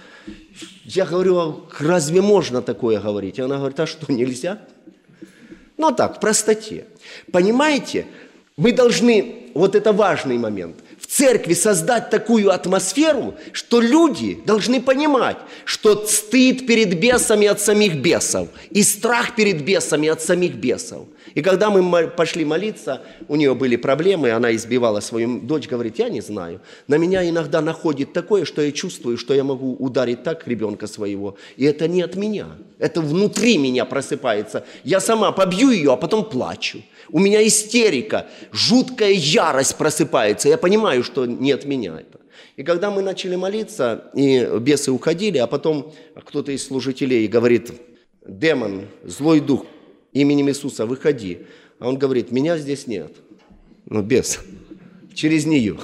Я говорю, а разве можно такое говорить? И она говорит, а что, нельзя? Так, в простоте. Понимаете, мы должны, вот это важный момент, в церкви создать такую атмосферу, что люди должны понимать, что стыд перед бесами от самих бесов и страх перед бесами от самих бесов. И когда мы пошли молиться, у нее были проблемы, она избивала свою дочь, говорит, я не знаю. На меня иногда находит такое, что я чувствую, что я могу ударить так ребенка своего. И это не от меня, это внутри меня просыпается. Я сама побью ее, а потом плачу. У меня истерика, жуткая ярость просыпается. Я понимаю, что не от меня это. И когда мы начали молиться, и бесы уходили, а потом кто-то из служителей говорит, демон, злой дух, именем Иисуса выходи. А он говорит, меня здесь нет. Бес. Через нее.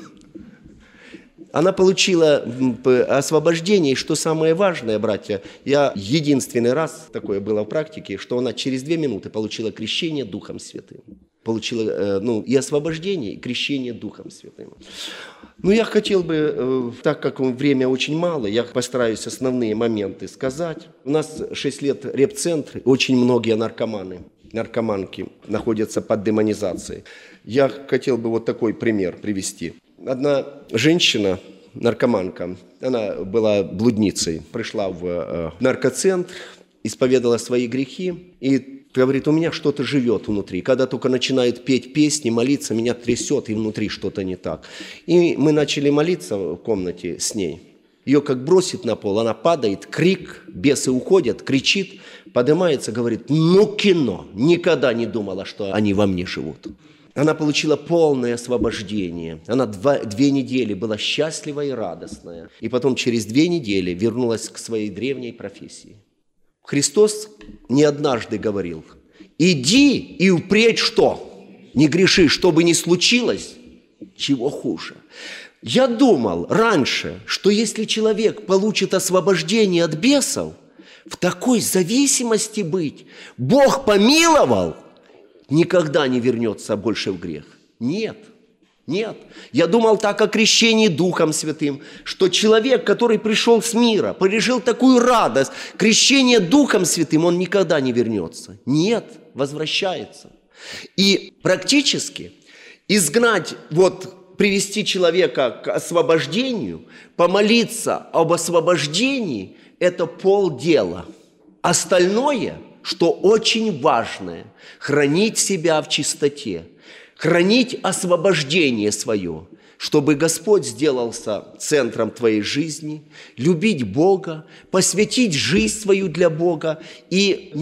Она получила освобождение, и что самое важное, братья, я единственный раз, такое было в практике, что она через 2 минуты получила крещение Духом Святым. Получила и освобождение, и крещение Духом Святым. Я хотел бы, так как время очень мало, я постараюсь основные моменты сказать. У нас 6 лет реп-центр, очень многие наркоманки находятся под демонизацией. Я хотел бы вот такой пример привести. Одна женщина, наркоманка, она была блудницей, пришла в наркоцентр, исповедала свои грехи и говорит, у меня что-то живет внутри. Когда только начинает петь песни, молиться, меня трясет, и внутри что-то не так. И мы начали молиться в комнате с ней. Ее как бросит на пол, она падает, крик, бесы уходят, кричит, поднимается, говорит, кино, никогда не думала, что они во мне живут. Она получила полное освобождение. Она 2 недели была счастлива и радостная. И потом через 2 недели вернулась к своей древней профессии. Христос не однажды говорил, иди и впредь что? не греши, что бы ни случилось, чего хуже. Я думал раньше, что если человек получит освобождение от бесов, в такой зависимости быть, Бог помиловал, никогда не вернется больше в грех. Нет. Нет. Я думал так о крещении Духом Святым, что человек, который пришел с мира, пережил такую радость, крещение Духом Святым, он никогда не вернется. Нет, возвращается. И практически изгнать, привести человека к освобождению, помолиться об освобождении – это полдела. Остальное, что очень важное, хранить себя в чистоте, хранить освобождение свое, чтобы Господь сделался центром твоей жизни, любить Бога, посвятить жизнь свою для Бога. И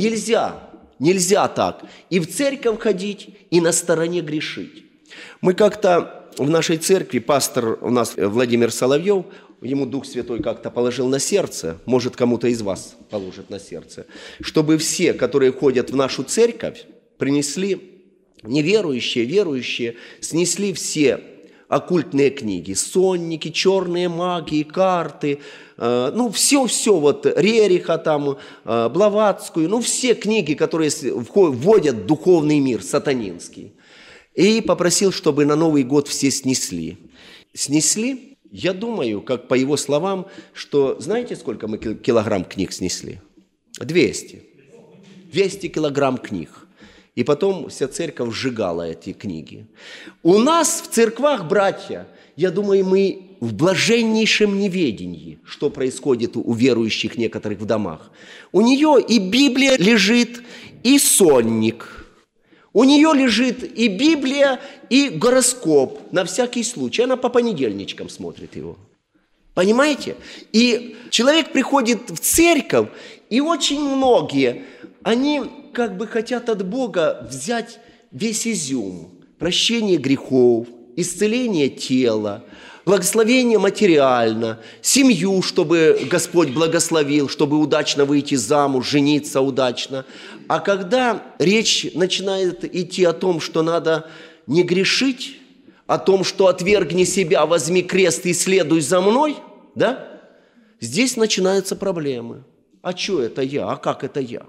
нельзя так и в церковь ходить, и на стороне грешить. Мы как-то в нашей церкви, пастор у нас Владимир Соловьев, ему Дух Святой как-то положил на сердце, может, кому-то из вас положит на сердце, чтобы все, которые ходят в нашу церковь, принесли, неверующие, верующие, снесли все оккультные книги, сонники, черные магии, карты, все, Рериха там, Блаватскую, все книги, которые вводят в духовный мир, сатанинский. И попросил, чтобы на Новый год все снесли. Снесли, я думаю, как по его словам, что, знаете, сколько мы килограмм книг снесли? 200. 200 килограмм книг. И потом вся церковь сжигала эти книги. У нас в церквах, братья, я думаю, мы в блаженнейшем неведении, что происходит у верующих некоторых в домах. У нее и Библия лежит, и сонник. У нее лежит и Библия, и гороскоп на всякий случай. Она по понедельничкам смотрит его. Понимаете? И человек приходит в церковь, и очень многие, они как бы хотят от Бога взять весь изюм. Прощение грехов, исцеление тела, благословение материально, семью, чтобы Господь благословил, чтобы удачно выйти замуж, жениться удачно. А когда речь начинает идти о том, что надо не грешить, о том, что отвергни себя, возьми крест и следуй за мной, да? Здесь начинаются проблемы. А что это я? А как это я?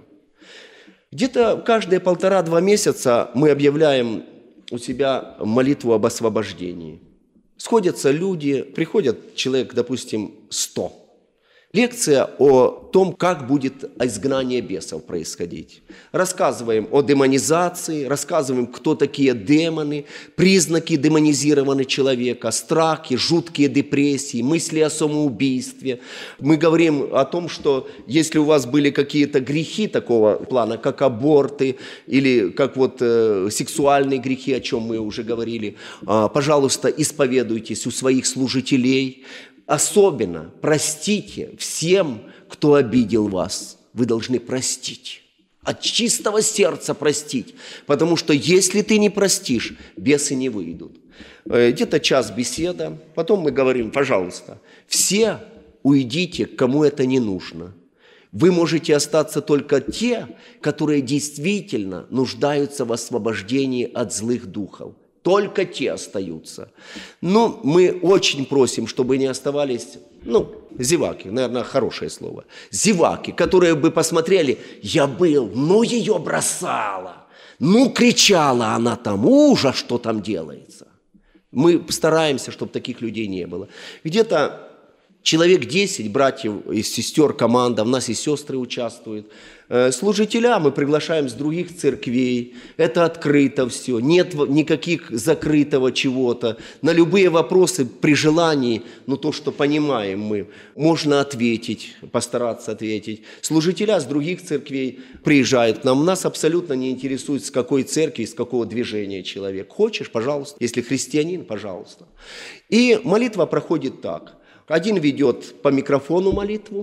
Где-то каждые 1,5-2 месяца мы объявляем у себя молитву об освобождении. Сходятся люди, приходят человек, допустим, 100. Лекция о том, как будет изгнание бесов происходить. Рассказываем о демонизации, рассказываем, кто такие демоны, признаки демонизированного человека, страхи, жуткие депрессии, мысли о самоубийстве. Мы говорим о том, что если у вас были какие-то грехи такого плана, как аборты или как сексуальные грехи, о чем мы уже говорили, пожалуйста, исповедуйтесь у своих служителей. Особенно простите всем, кто обидел вас. Вы должны простить. От чистого сердца простить. Потому что если ты не простишь, бесы не выйдут. Где-то час беседа. Потом мы говорим, пожалуйста, все уйдите, кому это не нужно. Вы можете остаться только те, которые действительно нуждаются в освобождении от злых духов. Только те остаются. Но мы очень просим, чтобы не оставались, зеваки, наверное, хорошее слово, зеваки, которые бы посмотрели, я был, ее бросала, кричала она там, ужас, что там делается. Мы стараемся, чтобы таких людей не было. Где-то человек 10 братьев и сестер, команда, у нас и сестры участвуют. Служителя мы приглашаем с других церквей. Это открыто все. Нет никаких закрытого чего-то. На любые вопросы при желании, то, что понимаем мы, можно ответить, постараться ответить. Служителя с других церквей приезжают к нам. Нас абсолютно не интересует, с какой церкви, с какого движения человек. Хочешь, пожалуйста. Если христианин, пожалуйста. И молитва проходит так. Один ведет по микрофону молитву.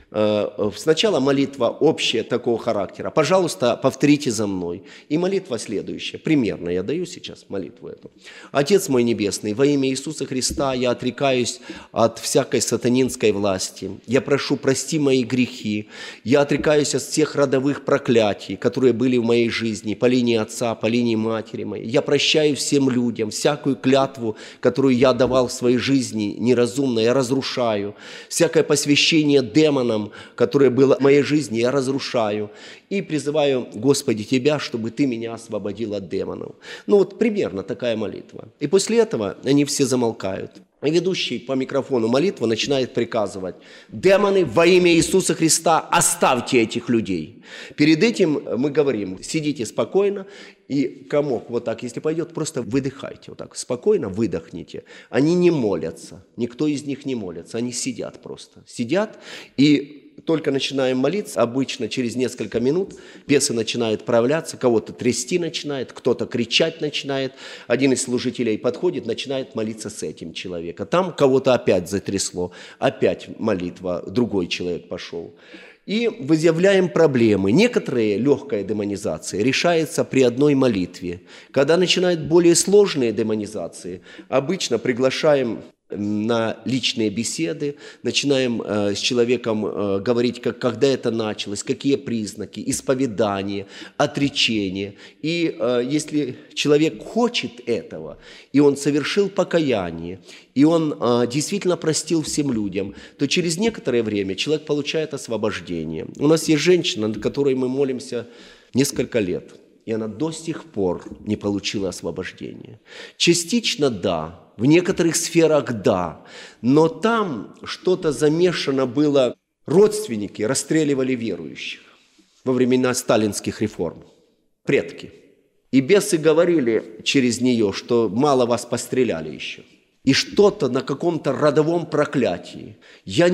Сначала молитва общая такого характера. Пожалуйста, повторите за мной. И молитва следующая. Примерно я даю сейчас молитву эту. Отец мой небесный, во имя Иисуса Христа я отрекаюсь от всякой сатанинской власти. Я прошу, прости мои грехи. Я отрекаюсь от всех родовых проклятий, которые были в моей жизни, по линии отца, по линии матери моей. Я прощаю всем людям всякую клятву, которую я давал в своей жизни неразумно, я разрушаю. Всякое посвящение демонам, которое было в моей жизни, я разрушаю. И призываю, Господи, Тебя, чтобы Ты меня освободил от демонов. Ну вот примерно такая молитва. И после этого они все замолкают. И ведущий по микрофону молитву начинает приказывать: демоны, во имя Иисуса Христа, оставьте этих людей. Перед этим мы говорим: сидите спокойно, и комок вот так, если пойдет, просто выдыхайте, вот так, спокойно выдохните. Они не молятся, никто из них не молится, они сидят просто. Сидят, и только начинаем молиться, обычно через несколько минут бесы начинают проявляться, кого-то трясти начинает, кто-то кричать начинает. Один из служителей подходит, начинает молиться с этим человеком. Там кого-то опять затрясло, опять молитва, другой человек пошел. И выявляем проблемы. Некоторые легкая демонизация решается при одной молитве. Когда начинают более сложные демонизации, обычно приглашаем на личные беседы, начинаем с человеком говорить, когда это началось, какие признаки, исповедание, отречение. И если человек хочет этого, и он совершил покаяние, и он действительно простил всем людям, то через некоторое время человек получает освобождение. У нас есть женщина, над которой мы молимся несколько лет, и она до сих пор не получила освобождения. Частично да, в некоторых сферах да, но там что-то замешано было. Родственники расстреливали верующих во времена сталинских реформ, предки. И бесы говорили через нее, что мало вас постреляли еще. И что-то на каком-то родовом проклятии. Я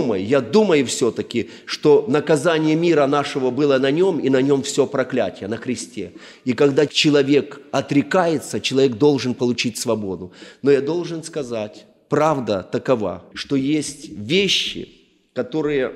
думаю все-таки, что наказание мира нашего было на нем, и на нем все проклятие, на кресте. И когда человек отрекается, человек должен получить свободу. Но я должен сказать, правда такова, что есть вещи, которые,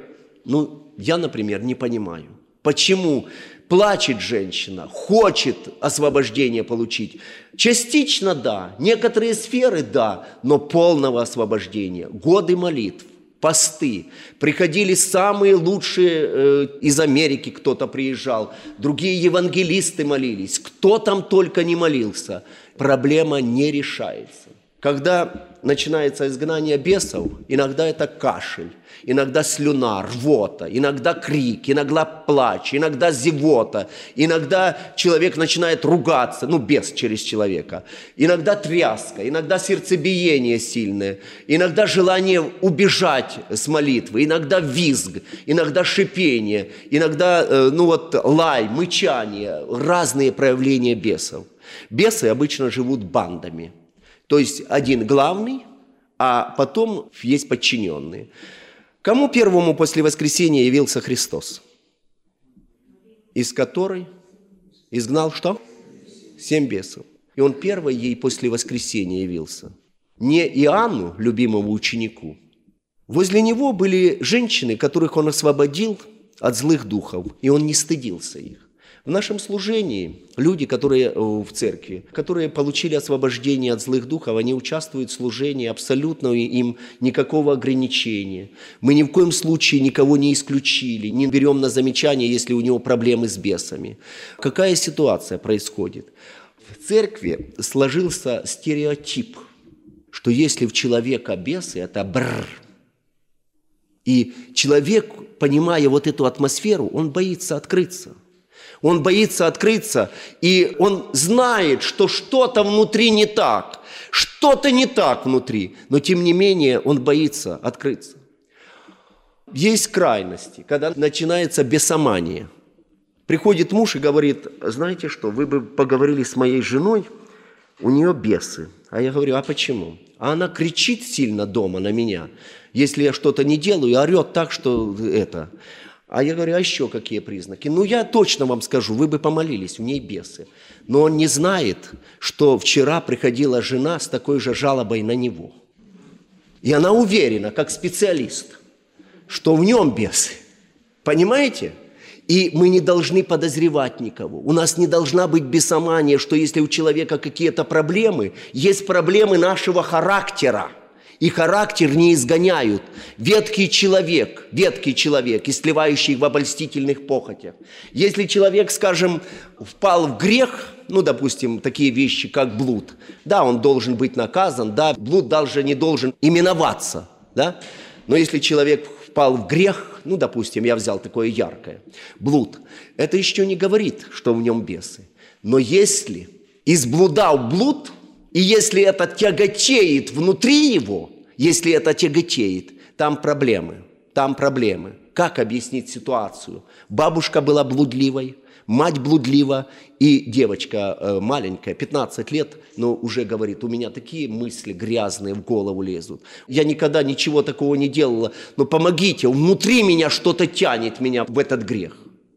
я, например, не понимаю. Почему плачет женщина, хочет освобождение получить? Частично да, некоторые сферы да, но полного освобождения. Годы молитв, посты. Приходили самые лучшие из Америки, кто-то приезжал. Другие евангелисты молились. Кто там только не молился. Проблема не решается. Когда начинается изгнание бесов, иногда это кашель, иногда слюна, рвота, иногда крик, иногда плач, иногда зевота, иногда человек начинает ругаться, бес через человека, иногда тряска, иногда сердцебиение сильное, иногда желание убежать с молитвы, иногда визг, иногда шипение, иногда лай, мычание, разные проявления бесов. Бесы обычно живут бандами. То есть один главный, а потом есть подчиненные. Кому первому после воскресения явился Христос? Из которой изгнал что? 7 бесов. И он первый ей после воскресения явился. Не Иоанну, любимому ученику. Возле него были женщины, которых он освободил от злых духов, и он не стыдился их. В нашем служении люди, которые в церкви, которые получили освобождение от злых духов, они участвуют в служении, абсолютно им никакого ограничения. Мы ни в коем случае никого не исключили, не берем на замечание, если у него проблемы с бесами. Какая ситуация происходит? В церкви сложился стереотип, что если в человека бесы, это бррр. И человек, понимая вот эту атмосферу, он боится открыться. Он боится открыться, и он знает, что что-то внутри не так, что-то не так внутри, но тем не менее он боится открыться. Есть крайности, когда начинается бесомания. Приходит муж и говорит: знаете что, вы бы поговорили с моей женой, у нее бесы. А я говорю: а почему? А она кричит сильно дома на меня, если я что-то не делаю, и орет так, что это... А я говорю: а еще какие признаки? Я точно вам скажу, вы бы помолились, у ней бесы. Но он не знает, что вчера приходила жена с такой же жалобой на него. И она уверена, как специалист, что в нем бесы. Понимаете? И мы не должны подозревать никого. У нас не должна быть бесомания, что если у человека какие-то проблемы, есть проблемы нашего характера. И характер не изгоняют. Ветхий человек, истлевающий в обольстительных похотях. Если человек, скажем, впал в грех, допустим, такие вещи, как блуд, да, он должен быть наказан, да, блуд даже не должен именоваться, да, но если человек впал в грех, допустим, я взял такое яркое, блуд, это еще не говорит, что в нем бесы. Но если из блуда в блуд, и если это тяготеет внутри его, там проблемы. Как объяснить ситуацию? Бабушка была блудливой, мать блудлива, и девочка маленькая, 15 лет, но уже говорит, у меня такие мысли грязные в голову лезут. Я никогда ничего такого не делала, но помогите, внутри меня что-то тянет меня в этот грех.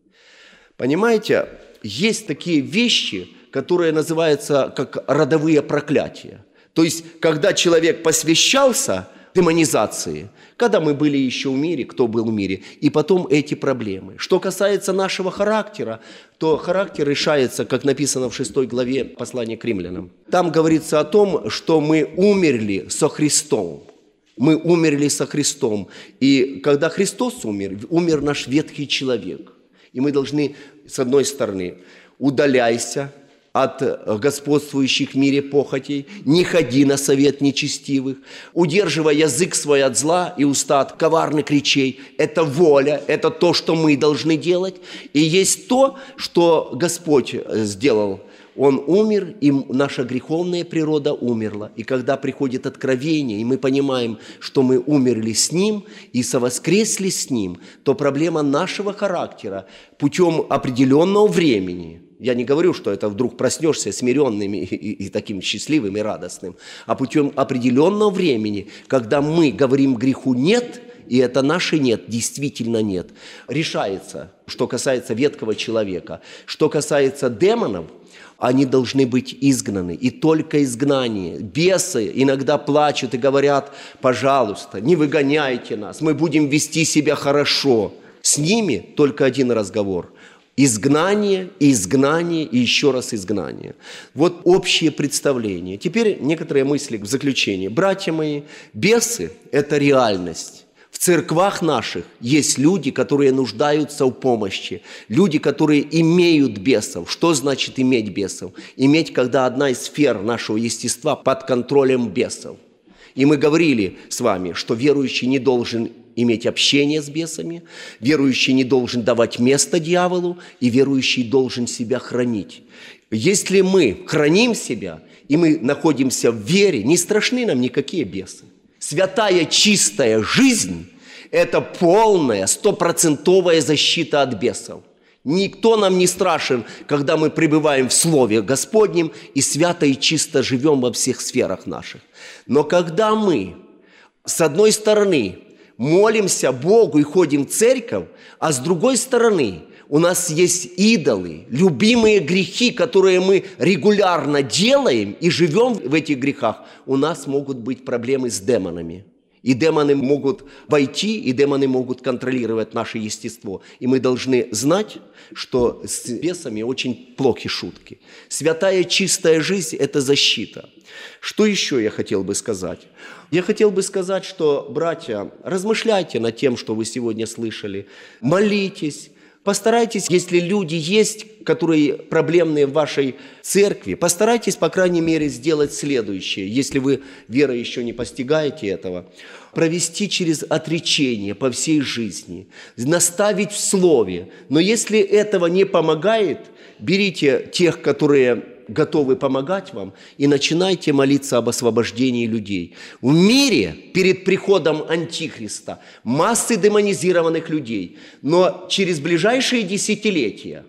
Понимаете, есть такие вещи, которые называются как родовые проклятия. То есть, когда человек посвящался демонизации, когда мы были еще в мире, кто был в мире, и потом эти проблемы. Что касается нашего характера, то характер решается, как написано в 6 главе послания к римлянам. Там говорится о том, что мы умерли со Христом. Мы умерли со Христом. И когда Христос умер наш ветхий человек. И мы должны, с одной стороны, удаляйся от господствующих в мире похотей, не ходи на совет нечестивых, удерживай язык свой от зла и уста от коварных речей. Это воля, это то, что мы должны делать. И есть то, что Господь сделал. Он умер, и наша греховная природа умерла. И когда приходит откровение, и мы понимаем, что мы умерли с Ним и совоскресли с Ним, то проблема нашего характера путем определенного времени, я не говорю, что это вдруг проснешься смиренным и таким счастливым и радостным, а путем определенного времени, когда мы говорим греху «нет», и это наше «нет», действительно «нет», решается, что касается ветхого человека. Что касается демонов, они должны быть изгнаны, и только изгнание. Бесы иногда плачут и говорят: пожалуйста, не выгоняйте нас, мы будем вести себя хорошо. С ними только один разговор: изгнание, изгнание и еще раз изгнание. Вот общее представление. Теперь некоторые мысли в заключение. Братья мои, бесы – это реальность. В церквах наших есть люди, которые нуждаются в помощи, люди, которые имеют бесов. Что значит иметь бесов? Иметь, когда одна из сфер нашего естества под контролем бесов. И мы говорили с вами, что верующий не должен иметь общение с бесами, верующий не должен давать место дьяволу, и верующий должен себя хранить. Если мы храним себя, и мы находимся в вере, не страшны нам никакие бесы. Святая чистая жизнь – это полная, 100% защита от бесов. Никто нам не страшен, когда мы пребываем в Слове Господнем и свято и чисто живем во всех сферах наших. Но когда мы, с одной стороны, молимся Богу и ходим в церковь, а с другой стороны, у нас есть идолы, любимые грехи, которые мы регулярно делаем и живем в этих грехах, у нас могут быть проблемы с демонами. И демоны могут войти, и демоны могут контролировать наше естество. И мы должны знать, что с бесами очень плохи шутки. Святая чистая жизнь – это защита. Что еще я хотел бы сказать? Я хотел бы сказать, что, братья, размышляйте над тем, что вы сегодня слышали. Молитесь. Постарайтесь, если люди есть, которые проблемные в вашей церкви, постарайтесь, по крайней мере, сделать следующее, если вы верой еще не постигаете этого. Провести через отречение по всей жизни, наставить в слове. Но если этого не помогает, берите тех, которые готовы помогать вам, и начинайте молиться об освобождении людей. В мире перед приходом Антихриста массы демонизированных людей, но через ближайшие десятилетия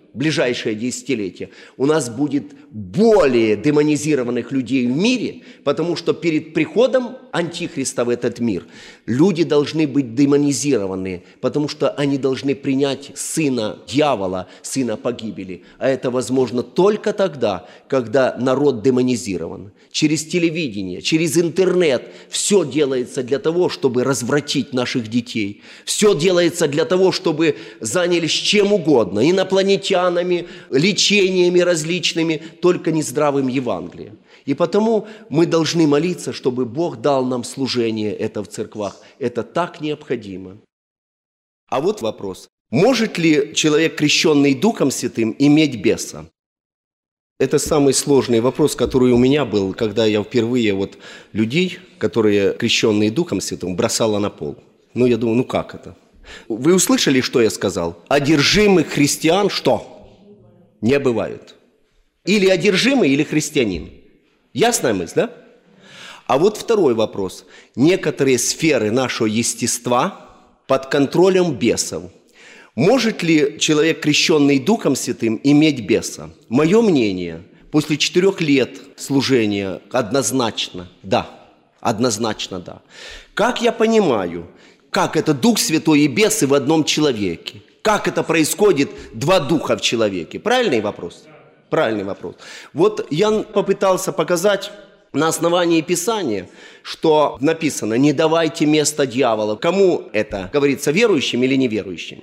у нас будет более демонизированных людей в мире, потому что перед приходом Антихриста в этот мир люди должны быть демонизированы, потому что они должны принять сына дьявола, сына погибели. А это возможно только тогда, когда народ демонизирован. Через телевидение, через интернет. Все делается для того, чтобы развратить наших детей. Все делается для того, чтобы занялись чем угодно. Инопланетянами, лечениями различными, только не здравым Евангелием. И потому мы должны молиться, чтобы Бог дал нам служение это в церквах. Это так необходимо. А вот вопрос. Может ли человек, крещенный Духом Святым, иметь беса? Это самый сложный вопрос, который у меня был, когда я впервые людей, которые крещенные Духом Святым, бросала на пол. Я думаю, как это? Вы услышали, что я сказал? Одержимых христиан что? Не бывает. Или одержимый, или христианин. Ясная мысль, да? А вот второй вопрос. Некоторые сферы нашего естества под контролем бесов. Может ли человек, крещенный Духом Святым, иметь беса? Мое мнение, после 4 лет служения однозначно да. Однозначно да. Как я понимаю, как это Дух Святой и бесы в одном человеке? Как это происходит, 2 духа в человеке? Правильный вопрос? Правильный вопрос. Вот я попытался показать на основании Писания, что написано: не давайте место дьявола. Кому это говорится, верующим или неверующим?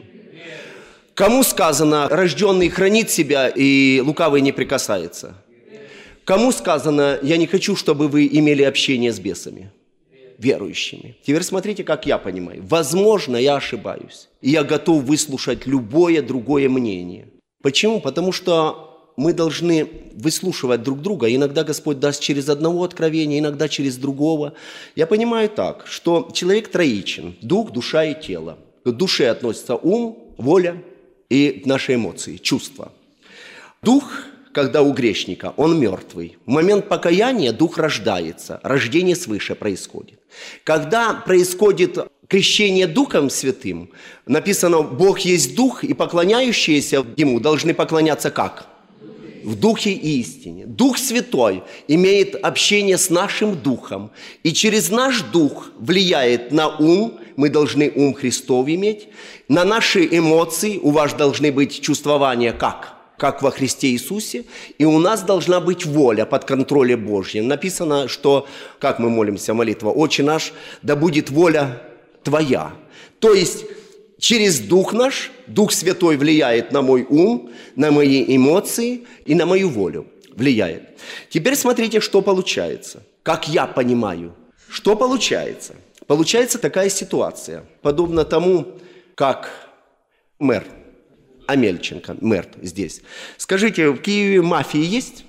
Кому сказано: рожденный хранит себя и лукавый не прикасается? Кому сказано: я не хочу, чтобы вы имели общение с бесами? Верующими. Теперь смотрите, как я понимаю. Возможно, я ошибаюсь. И я готов выслушать любое другое мнение. Почему? Потому что мы должны выслушивать друг друга. Иногда Господь даст через одного откровения, иногда через другого. Я понимаю так, что человек троичен. Дух, душа и тело. К душе относится ум, воля и наши эмоции, чувства. Дух, когда у грешника, он мертвый. В момент покаяния дух рождается, рождение свыше происходит. Когда происходит крещение Духом Святым, написано: Бог есть Дух, и поклоняющиеся Ему должны поклоняться как? В Духе и истине. Дух Святой имеет общение с нашим Духом, и через наш Дух влияет на ум, мы должны ум Христов иметь, на наши эмоции, у вас должны быть чувствования как во Христе Иисусе, и у нас должна быть воля под контролем Божьим. Написано, что, как мы молимся, молитва: «Отче наш, да будет воля Твоя». То есть через Дух наш, Дух Святой влияет на мой ум, на мои эмоции и на мою волю влияет. Теперь смотрите, что получается. Как я понимаю, что получается? Получается такая ситуация, подобно тому, как мэр Амельченко, мэр здесь. Скажите, в Киеве мафия есть?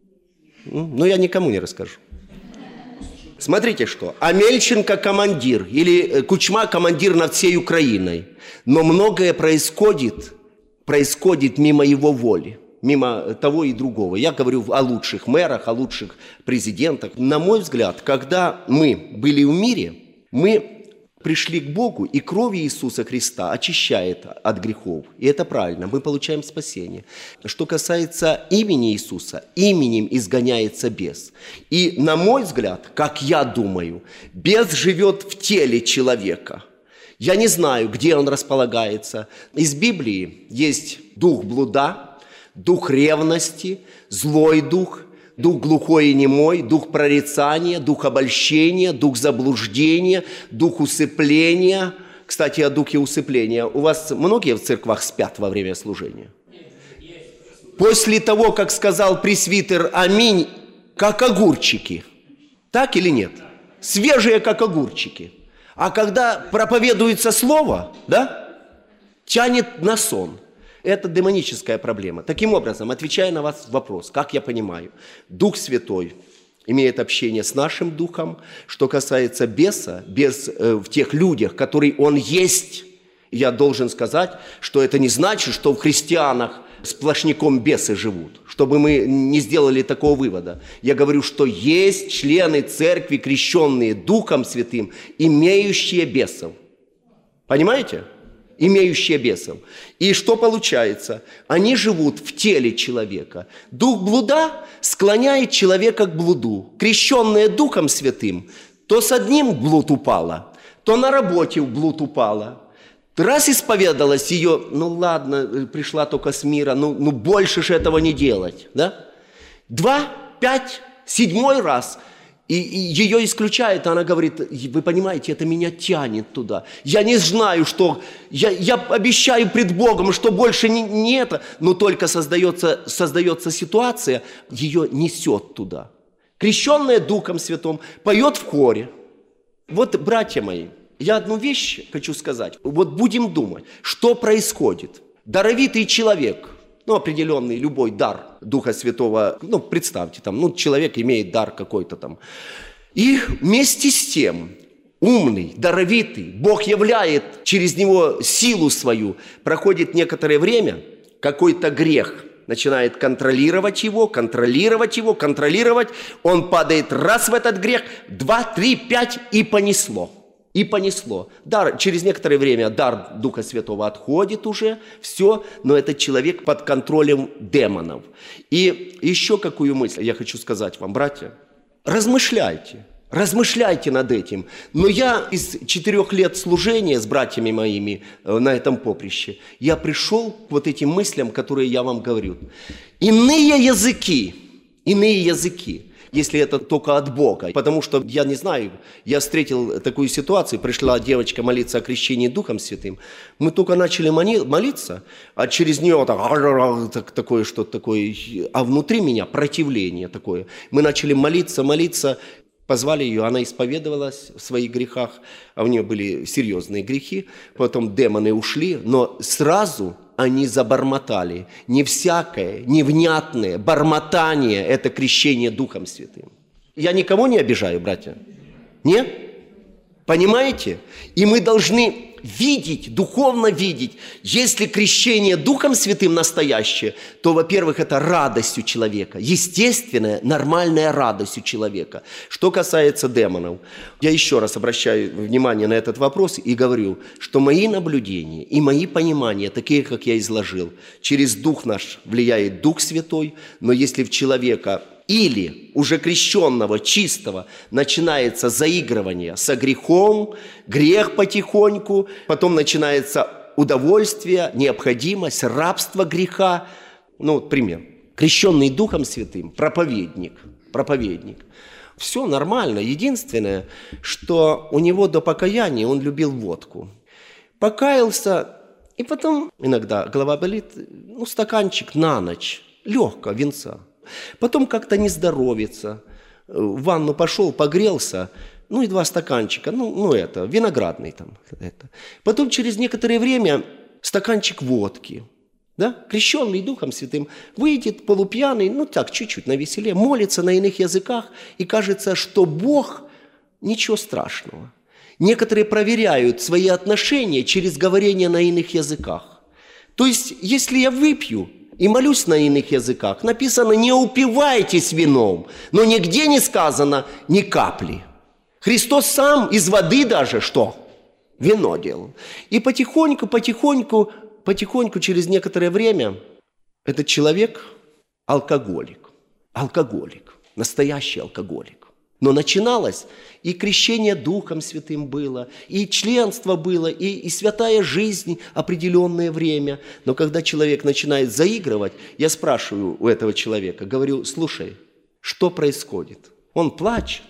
Я никому не расскажу. Смотрите, что Амельченко командир, или Кучма командир над всей Украиной. Но многое происходит мимо его воли, мимо того и другого. Я говорю о лучших мэрах, о лучших президентах. На мой взгляд, когда мы были в мире, мы пришли к Богу, и кровь Иисуса Христа очищает от грехов. И это правильно, мы получаем спасение. Что касается имени Иисуса, именем изгоняется бес. И на мой взгляд, как я думаю, бес живет в теле человека. Я не знаю, где он располагается. Из Библии есть дух блуда, дух ревности, злой дух, дух глухой и немой, дух прорицания, дух обольщения, дух заблуждения, дух усыпления. Кстати, о духе усыпления. У вас многие в церквах спят во время служения? После того, как сказал пресвитер «Аминь», как огурчики. Так или нет? Свежие, как огурчики. А когда проповедуется слово, тянет на сон. Это демоническая проблема. Таким образом, отвечая на ваш вопрос, как я понимаю, Дух Святой имеет общение с нашим Духом. Что касается беса, бес в тех людях, которые он есть, я должен сказать, что это не значит, что в христианах сплошняком бесы живут, чтобы мы не сделали такого вывода. Я говорю, что есть члены церкви, крещенные Духом Святым, имеющие бесов. Понимаете? Имеющие бесов. И что получается? Они живут в теле человека. Дух блуда склоняет человека к блуду. Крещенная Духом Святым, то с одним в блуд упала, то на работе в блуд упала. Раз исповедалась ее, ладно, пришла только с мира, больше же этого не делать, да? 2, 5, 7 раз. И ее исключает, она говорит, вы понимаете, это меня тянет туда. Я не знаю, что... Я обещаю пред Богом, что больше не это, но только создается ситуация, ее несет туда. Крещенная Духом Святым поет в хоре. Вот, братья мои, я одну вещь хочу сказать. Вот будем думать, что происходит. Даровитый человек... определенный любой дар Духа Святого, представьте, человек имеет дар какой-то там. И вместе с тем, умный, даровитый, Бог являет через него силу свою, проходит некоторое время, какой-то грех начинает контролировать его, он падает раз в этот грех, 2, 3, 5 и понесло. И понесло. Через некоторое время дар Духа Святого отходит уже, все, но этот человек под контролем демонов. И еще какую мысль я хочу сказать вам, братья. Размышляйте над этим. Но я из 4 лет служения с братьями моими на этом поприще, я пришел к вот этим мыслям, которые я вам говорю. Иные языки, если это только от Бога. Потому что, я не знаю, я встретил такую ситуацию, пришла девочка молиться о крещении Духом Святым. Мы только начали молиться, а через нее такое что-то такое, а внутри меня противление такое. Мы начали молиться, позвали ее, она исповедовалась в своих грехах, а у нее были серьезные грехи, потом демоны ушли, но сразу... они забормотали. Не всякое, невнятное бормотание – это крещение Духом Святым. Я никого не обижаю, братья? Нет? Понимаете? И мы должны видеть, духовно видеть. Если крещение Духом Святым настоящее, то, во-первых, это радость у человека. Естественная, нормальная радость у человека. Что касается демонов, я еще раз обращаю внимание на этот вопрос и говорю, что мои наблюдения и мои понимания, такие, как я изложил, через Дух наш влияет Дух Святой, но если в человека... или уже крещенного, чистого, начинается заигрывание со грехом, грех потихоньку, потом начинается удовольствие, необходимость, рабство греха. Пример. Крещенный Духом Святым, проповедник. Все нормально. Единственное, что у него до покаяния он любил водку. Покаялся, и потом иногда голова болит, стаканчик на ночь, легко, винца. Потом как-то не здоровится, в ванну пошел, погрелся, и 2 стаканчика, виноградный там. Потом через некоторое время стаканчик водки, да, крещенный Духом Святым, выйдет полупьяный, чуть-чуть навеселе, молится на иных языках, и кажется, что Бог ничего страшного. Некоторые проверяют свои отношения через говорение на иных языках. То есть, если я выпью, и молюсь на иных языках, написано, не упивайтесь вином, но нигде не сказано ни капли. Христос сам из воды даже что? Вино делал. И потихоньку, через некоторое время этот человек алкоголик, настоящий алкоголик. Но начиналось, и крещение Духом Святым было, и членство было, и святая жизнь определенное время. Но когда человек начинает заигрывать, я спрашиваю у этого человека, говорю, слушай, что происходит? Он плачет,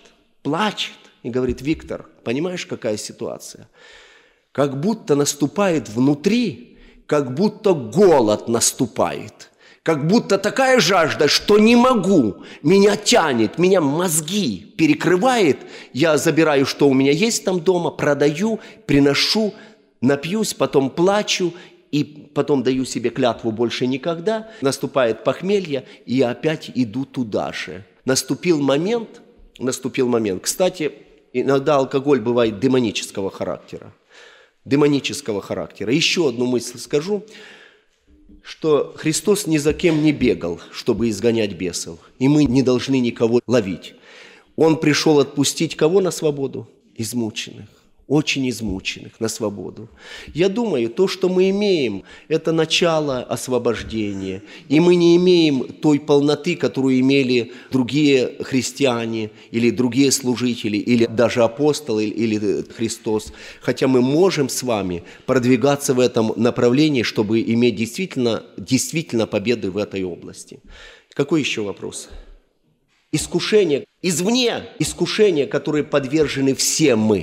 и говорит, Виктор, понимаешь, какая ситуация? Как будто наступает внутри, как будто голод наступает. Как будто такая жажда, что не могу, меня тянет, меня мозги перекрывает. Я забираю, что у меня есть там дома, продаю, приношу, напьюсь, потом плачу и потом даю себе клятву больше никогда. Наступает похмелье, и я опять иду туда же. Наступил момент. Кстати, иногда алкоголь бывает демонического характера. Еще одну мысль скажу. Что Христос ни за кем не бегал, чтобы изгонять бесов, и мы не должны никого ловить. Он пришел отпустить кого на свободу? Измученных, очень измученных на свободу. Я думаю, то, что мы имеем, это начало освобождения, и мы не имеем той полноты, которую имели другие христиане, или другие служители, или даже апостолы, или Христос. Хотя мы можем с вами продвигаться в этом направлении, чтобы иметь действительно победы в этой области. Какой еще вопрос? искушения, извне искушения, которые подвержены все мы.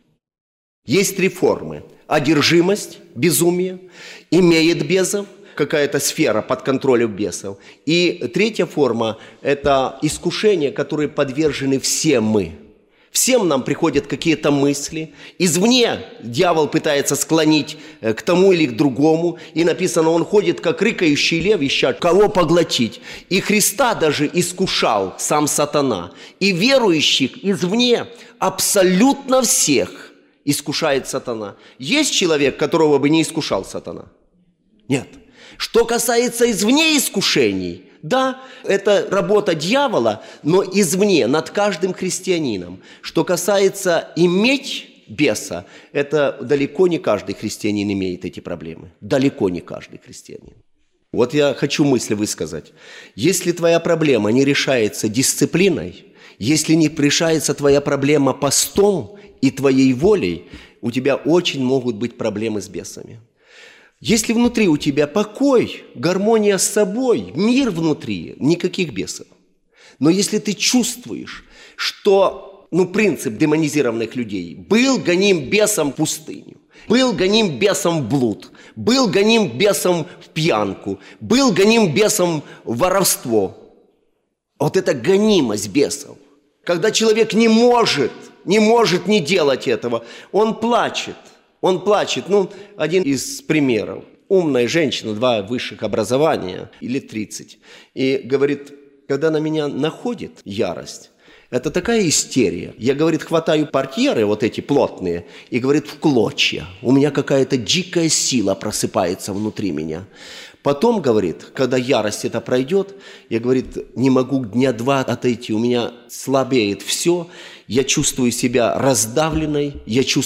Есть 3 формы. Одержимость, безумие, имеет бесов, какая-то сфера под контролем бесов. И 3 форма – это искушения, которые подвержены все мы. Всем нам приходят какие-то мысли. Извне дьявол пытается склонить к тому или к другому. И написано, он ходит, как рыкающий лев, ища кого поглотить. И Христа даже искушал сам сатана. И верующих извне абсолютно всех искушает сатана. Есть человек, которого бы не искушал сатана? Нет. Что касается извне искушений, да, это работа дьявола, но извне, над каждым христианином. Что касается иметь беса, это далеко не каждый христианин имеет эти проблемы. Далеко не каждый христианин. Вот я хочу мысль высказать. Если твоя проблема не решается дисциплиной, если не решается твоя проблема постом и твоей волей, у тебя очень могут быть проблемы с бесами. Если внутри у тебя покой, гармония с собой, мир внутри, никаких бесов. Но если ты чувствуешь, что, принцип демонизированных людей, был гоним бесом в пустыню, был гоним бесом в блуд, был гоним бесом в пьянку, был гоним бесом в воровство. Вот это гонимость бесов. Когда человек не может не делать этого, он плачет. Он плачет. Один из примеров. Умная женщина, 2 высших образования, или 30. И говорит, когда на меня находит ярость, это такая истерия. Я, говорит, хватаю портьеры, вот эти плотные, и, говорит, в клочья. У меня какая-то дикая сила просыпается внутри меня. Потом, говорит, когда ярость это пройдет, я, говорит, не могу дня 2 отойти, у меня слабеет все, я чувствую себя раздавленной,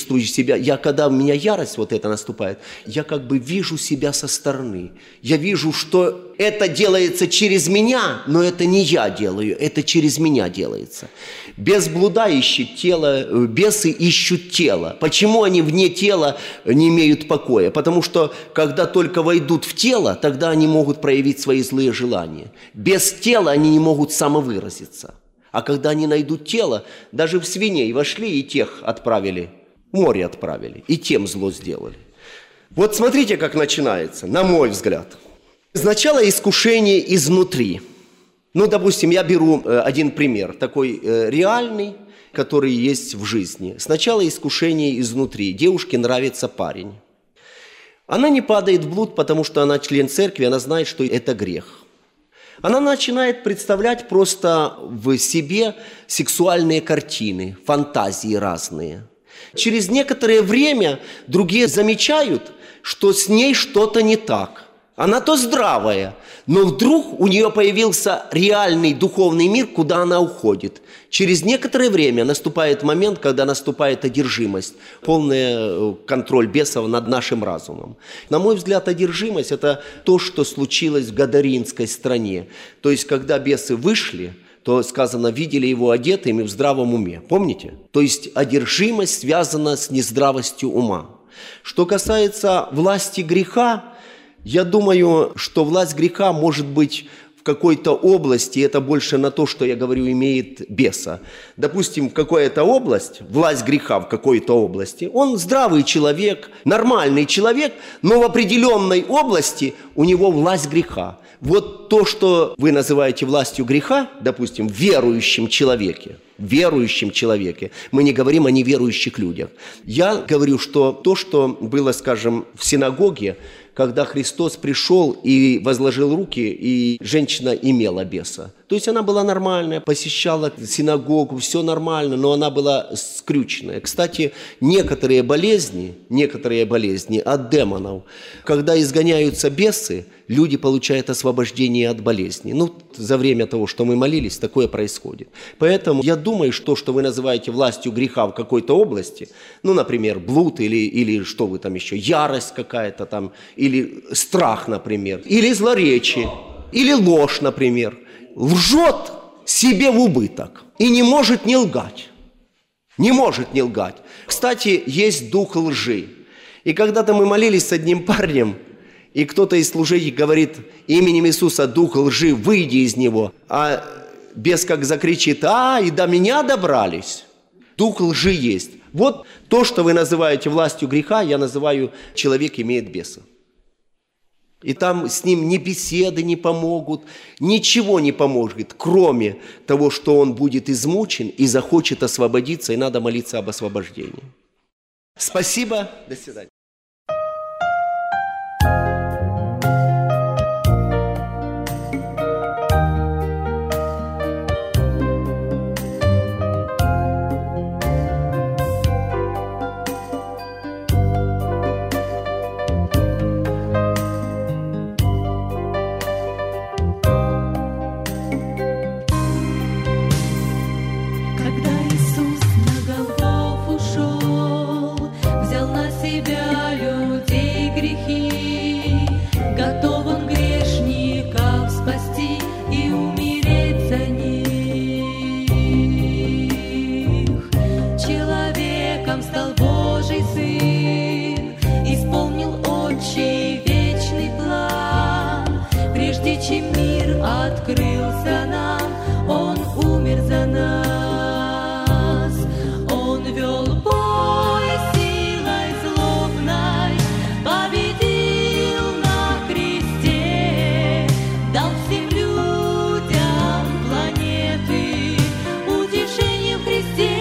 когда у меня ярость вот эта наступает, я как бы вижу себя со стороны. Я вижу, что это делается через меня, но это не я делаю, это через меня делается. Без блуда ищет тело, бесы ищут тело. Почему они вне тела не имеют покоя? Потому что, когда только войдут в тело, тогда они могут проявить свои злые желания. Без тела они не могут самовыразиться. А когда они найдут тело, даже в свиней вошли и тех отправили, в море отправили, и тем зло сделали. Вот смотрите, как начинается, на мой взгляд. Сначала искушение изнутри. Допустим, я беру один пример, такой реальный, который есть в жизни. Сначала искушение изнутри. Девушке нравится парень. Она не падает в блуд, потому что она член церкви, она знает, что это грех. Она начинает представлять просто в себе сексуальные картины, фантазии разные. Через некоторое время другие замечают, что с ней что-то не так. Она то здравая, но вдруг у нее появился реальный духовный мир, куда она уходит. Через некоторое время наступает момент, когда наступает одержимость, полный контроль бесов над нашим разумом. На мой взгляд, одержимость – это то, что случилось в Гадаринской стране. То есть, когда бесы вышли, то сказано, видели его одетым и в здравом уме. Помните? То есть, одержимость связана с нездравостью ума. Что касается власти греха, я думаю, что власть греха может быть в какой-то области, это больше на то, что я говорю, имеет беса. Допустим, в какая-то область, власть греха в какой-то области, он здравый человек, нормальный человек, но в определенной области у него власть греха. Вот то, что вы называете властью греха, допустим, в верующем человеке, мы не говорим о неверующих людях. Я говорю, что то, что было, скажем, в синагоге, когда Христос пришел и возложил руки, и женщина имела беса. То есть она была нормальная, посещала синагогу, все нормально, но она была скрюченная. Кстати, некоторые болезни от демонов, когда изгоняются бесы, люди получают освобождение от болезней. За время того, что мы молились, такое происходит. Поэтому я думаю, что вы называете властью греха в какой-то области, например, блуд или что вы там еще, ярость какая-то там, или страх, например, или злоречие, или ложь, например, лжет себе в убыток и не может не лгать. Не может не лгать. Кстати, есть дух лжи. И когда-то мы молились с одним парнем, и кто-то из служителей говорит, именем Иисуса, дух лжи, выйди из него. А бес как закричит: и до меня добрались. Дух лжи есть. Вот то, что вы называете властью греха, я называю, человек имеет беса. И там с ним ни беседы не помогут, ничего не поможет, кроме того, что он будет измучен и захочет освободиться, и надо молиться об освобождении. Спасибо, до свидания. Открылся нам, Он умер за нас. Он вел бой силой злобной, победил на кресте, дал всем людям планеты утешение в Христе.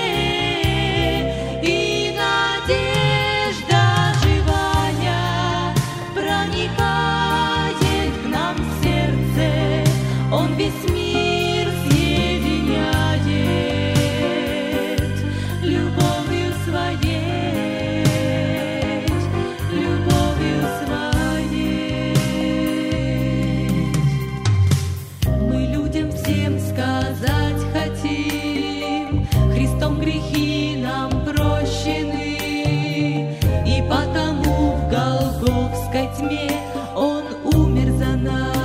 И надежда живая проникает к нам в сердце. Он весь мир съединяет любовью своей, любовью своей. Мы людям всем сказать хотим: Христом грехи нам прощены, и потому в голгофской тьме Он умер за нас.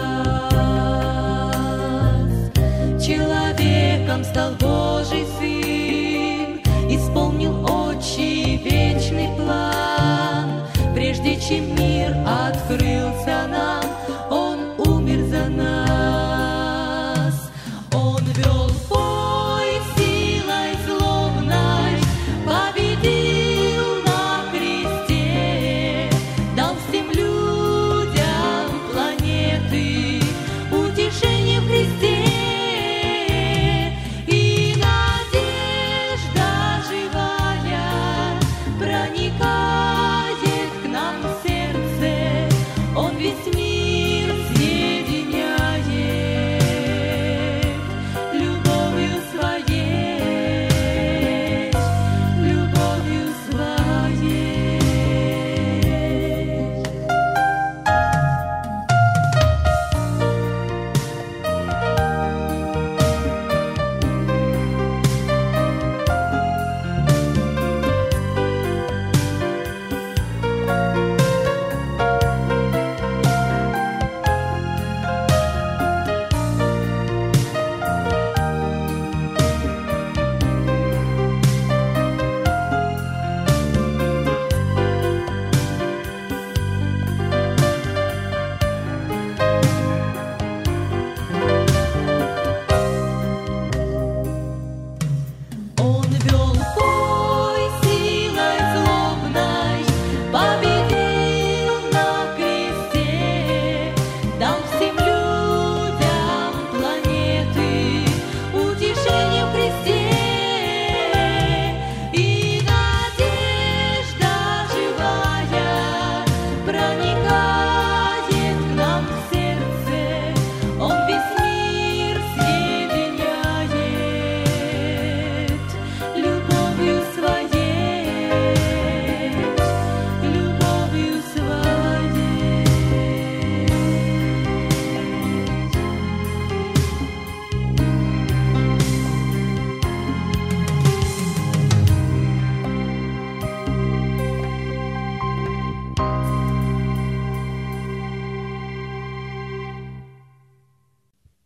Человеком стал Божий Сын, исполнил Отчий вечный план. Прежде чем мир открылся нам, Он умер за нас. Он вел бой силой злобной, победил на кресте, дал всем людям планеты утешение в Христе. Проникает к нам в сердце, Он весь мир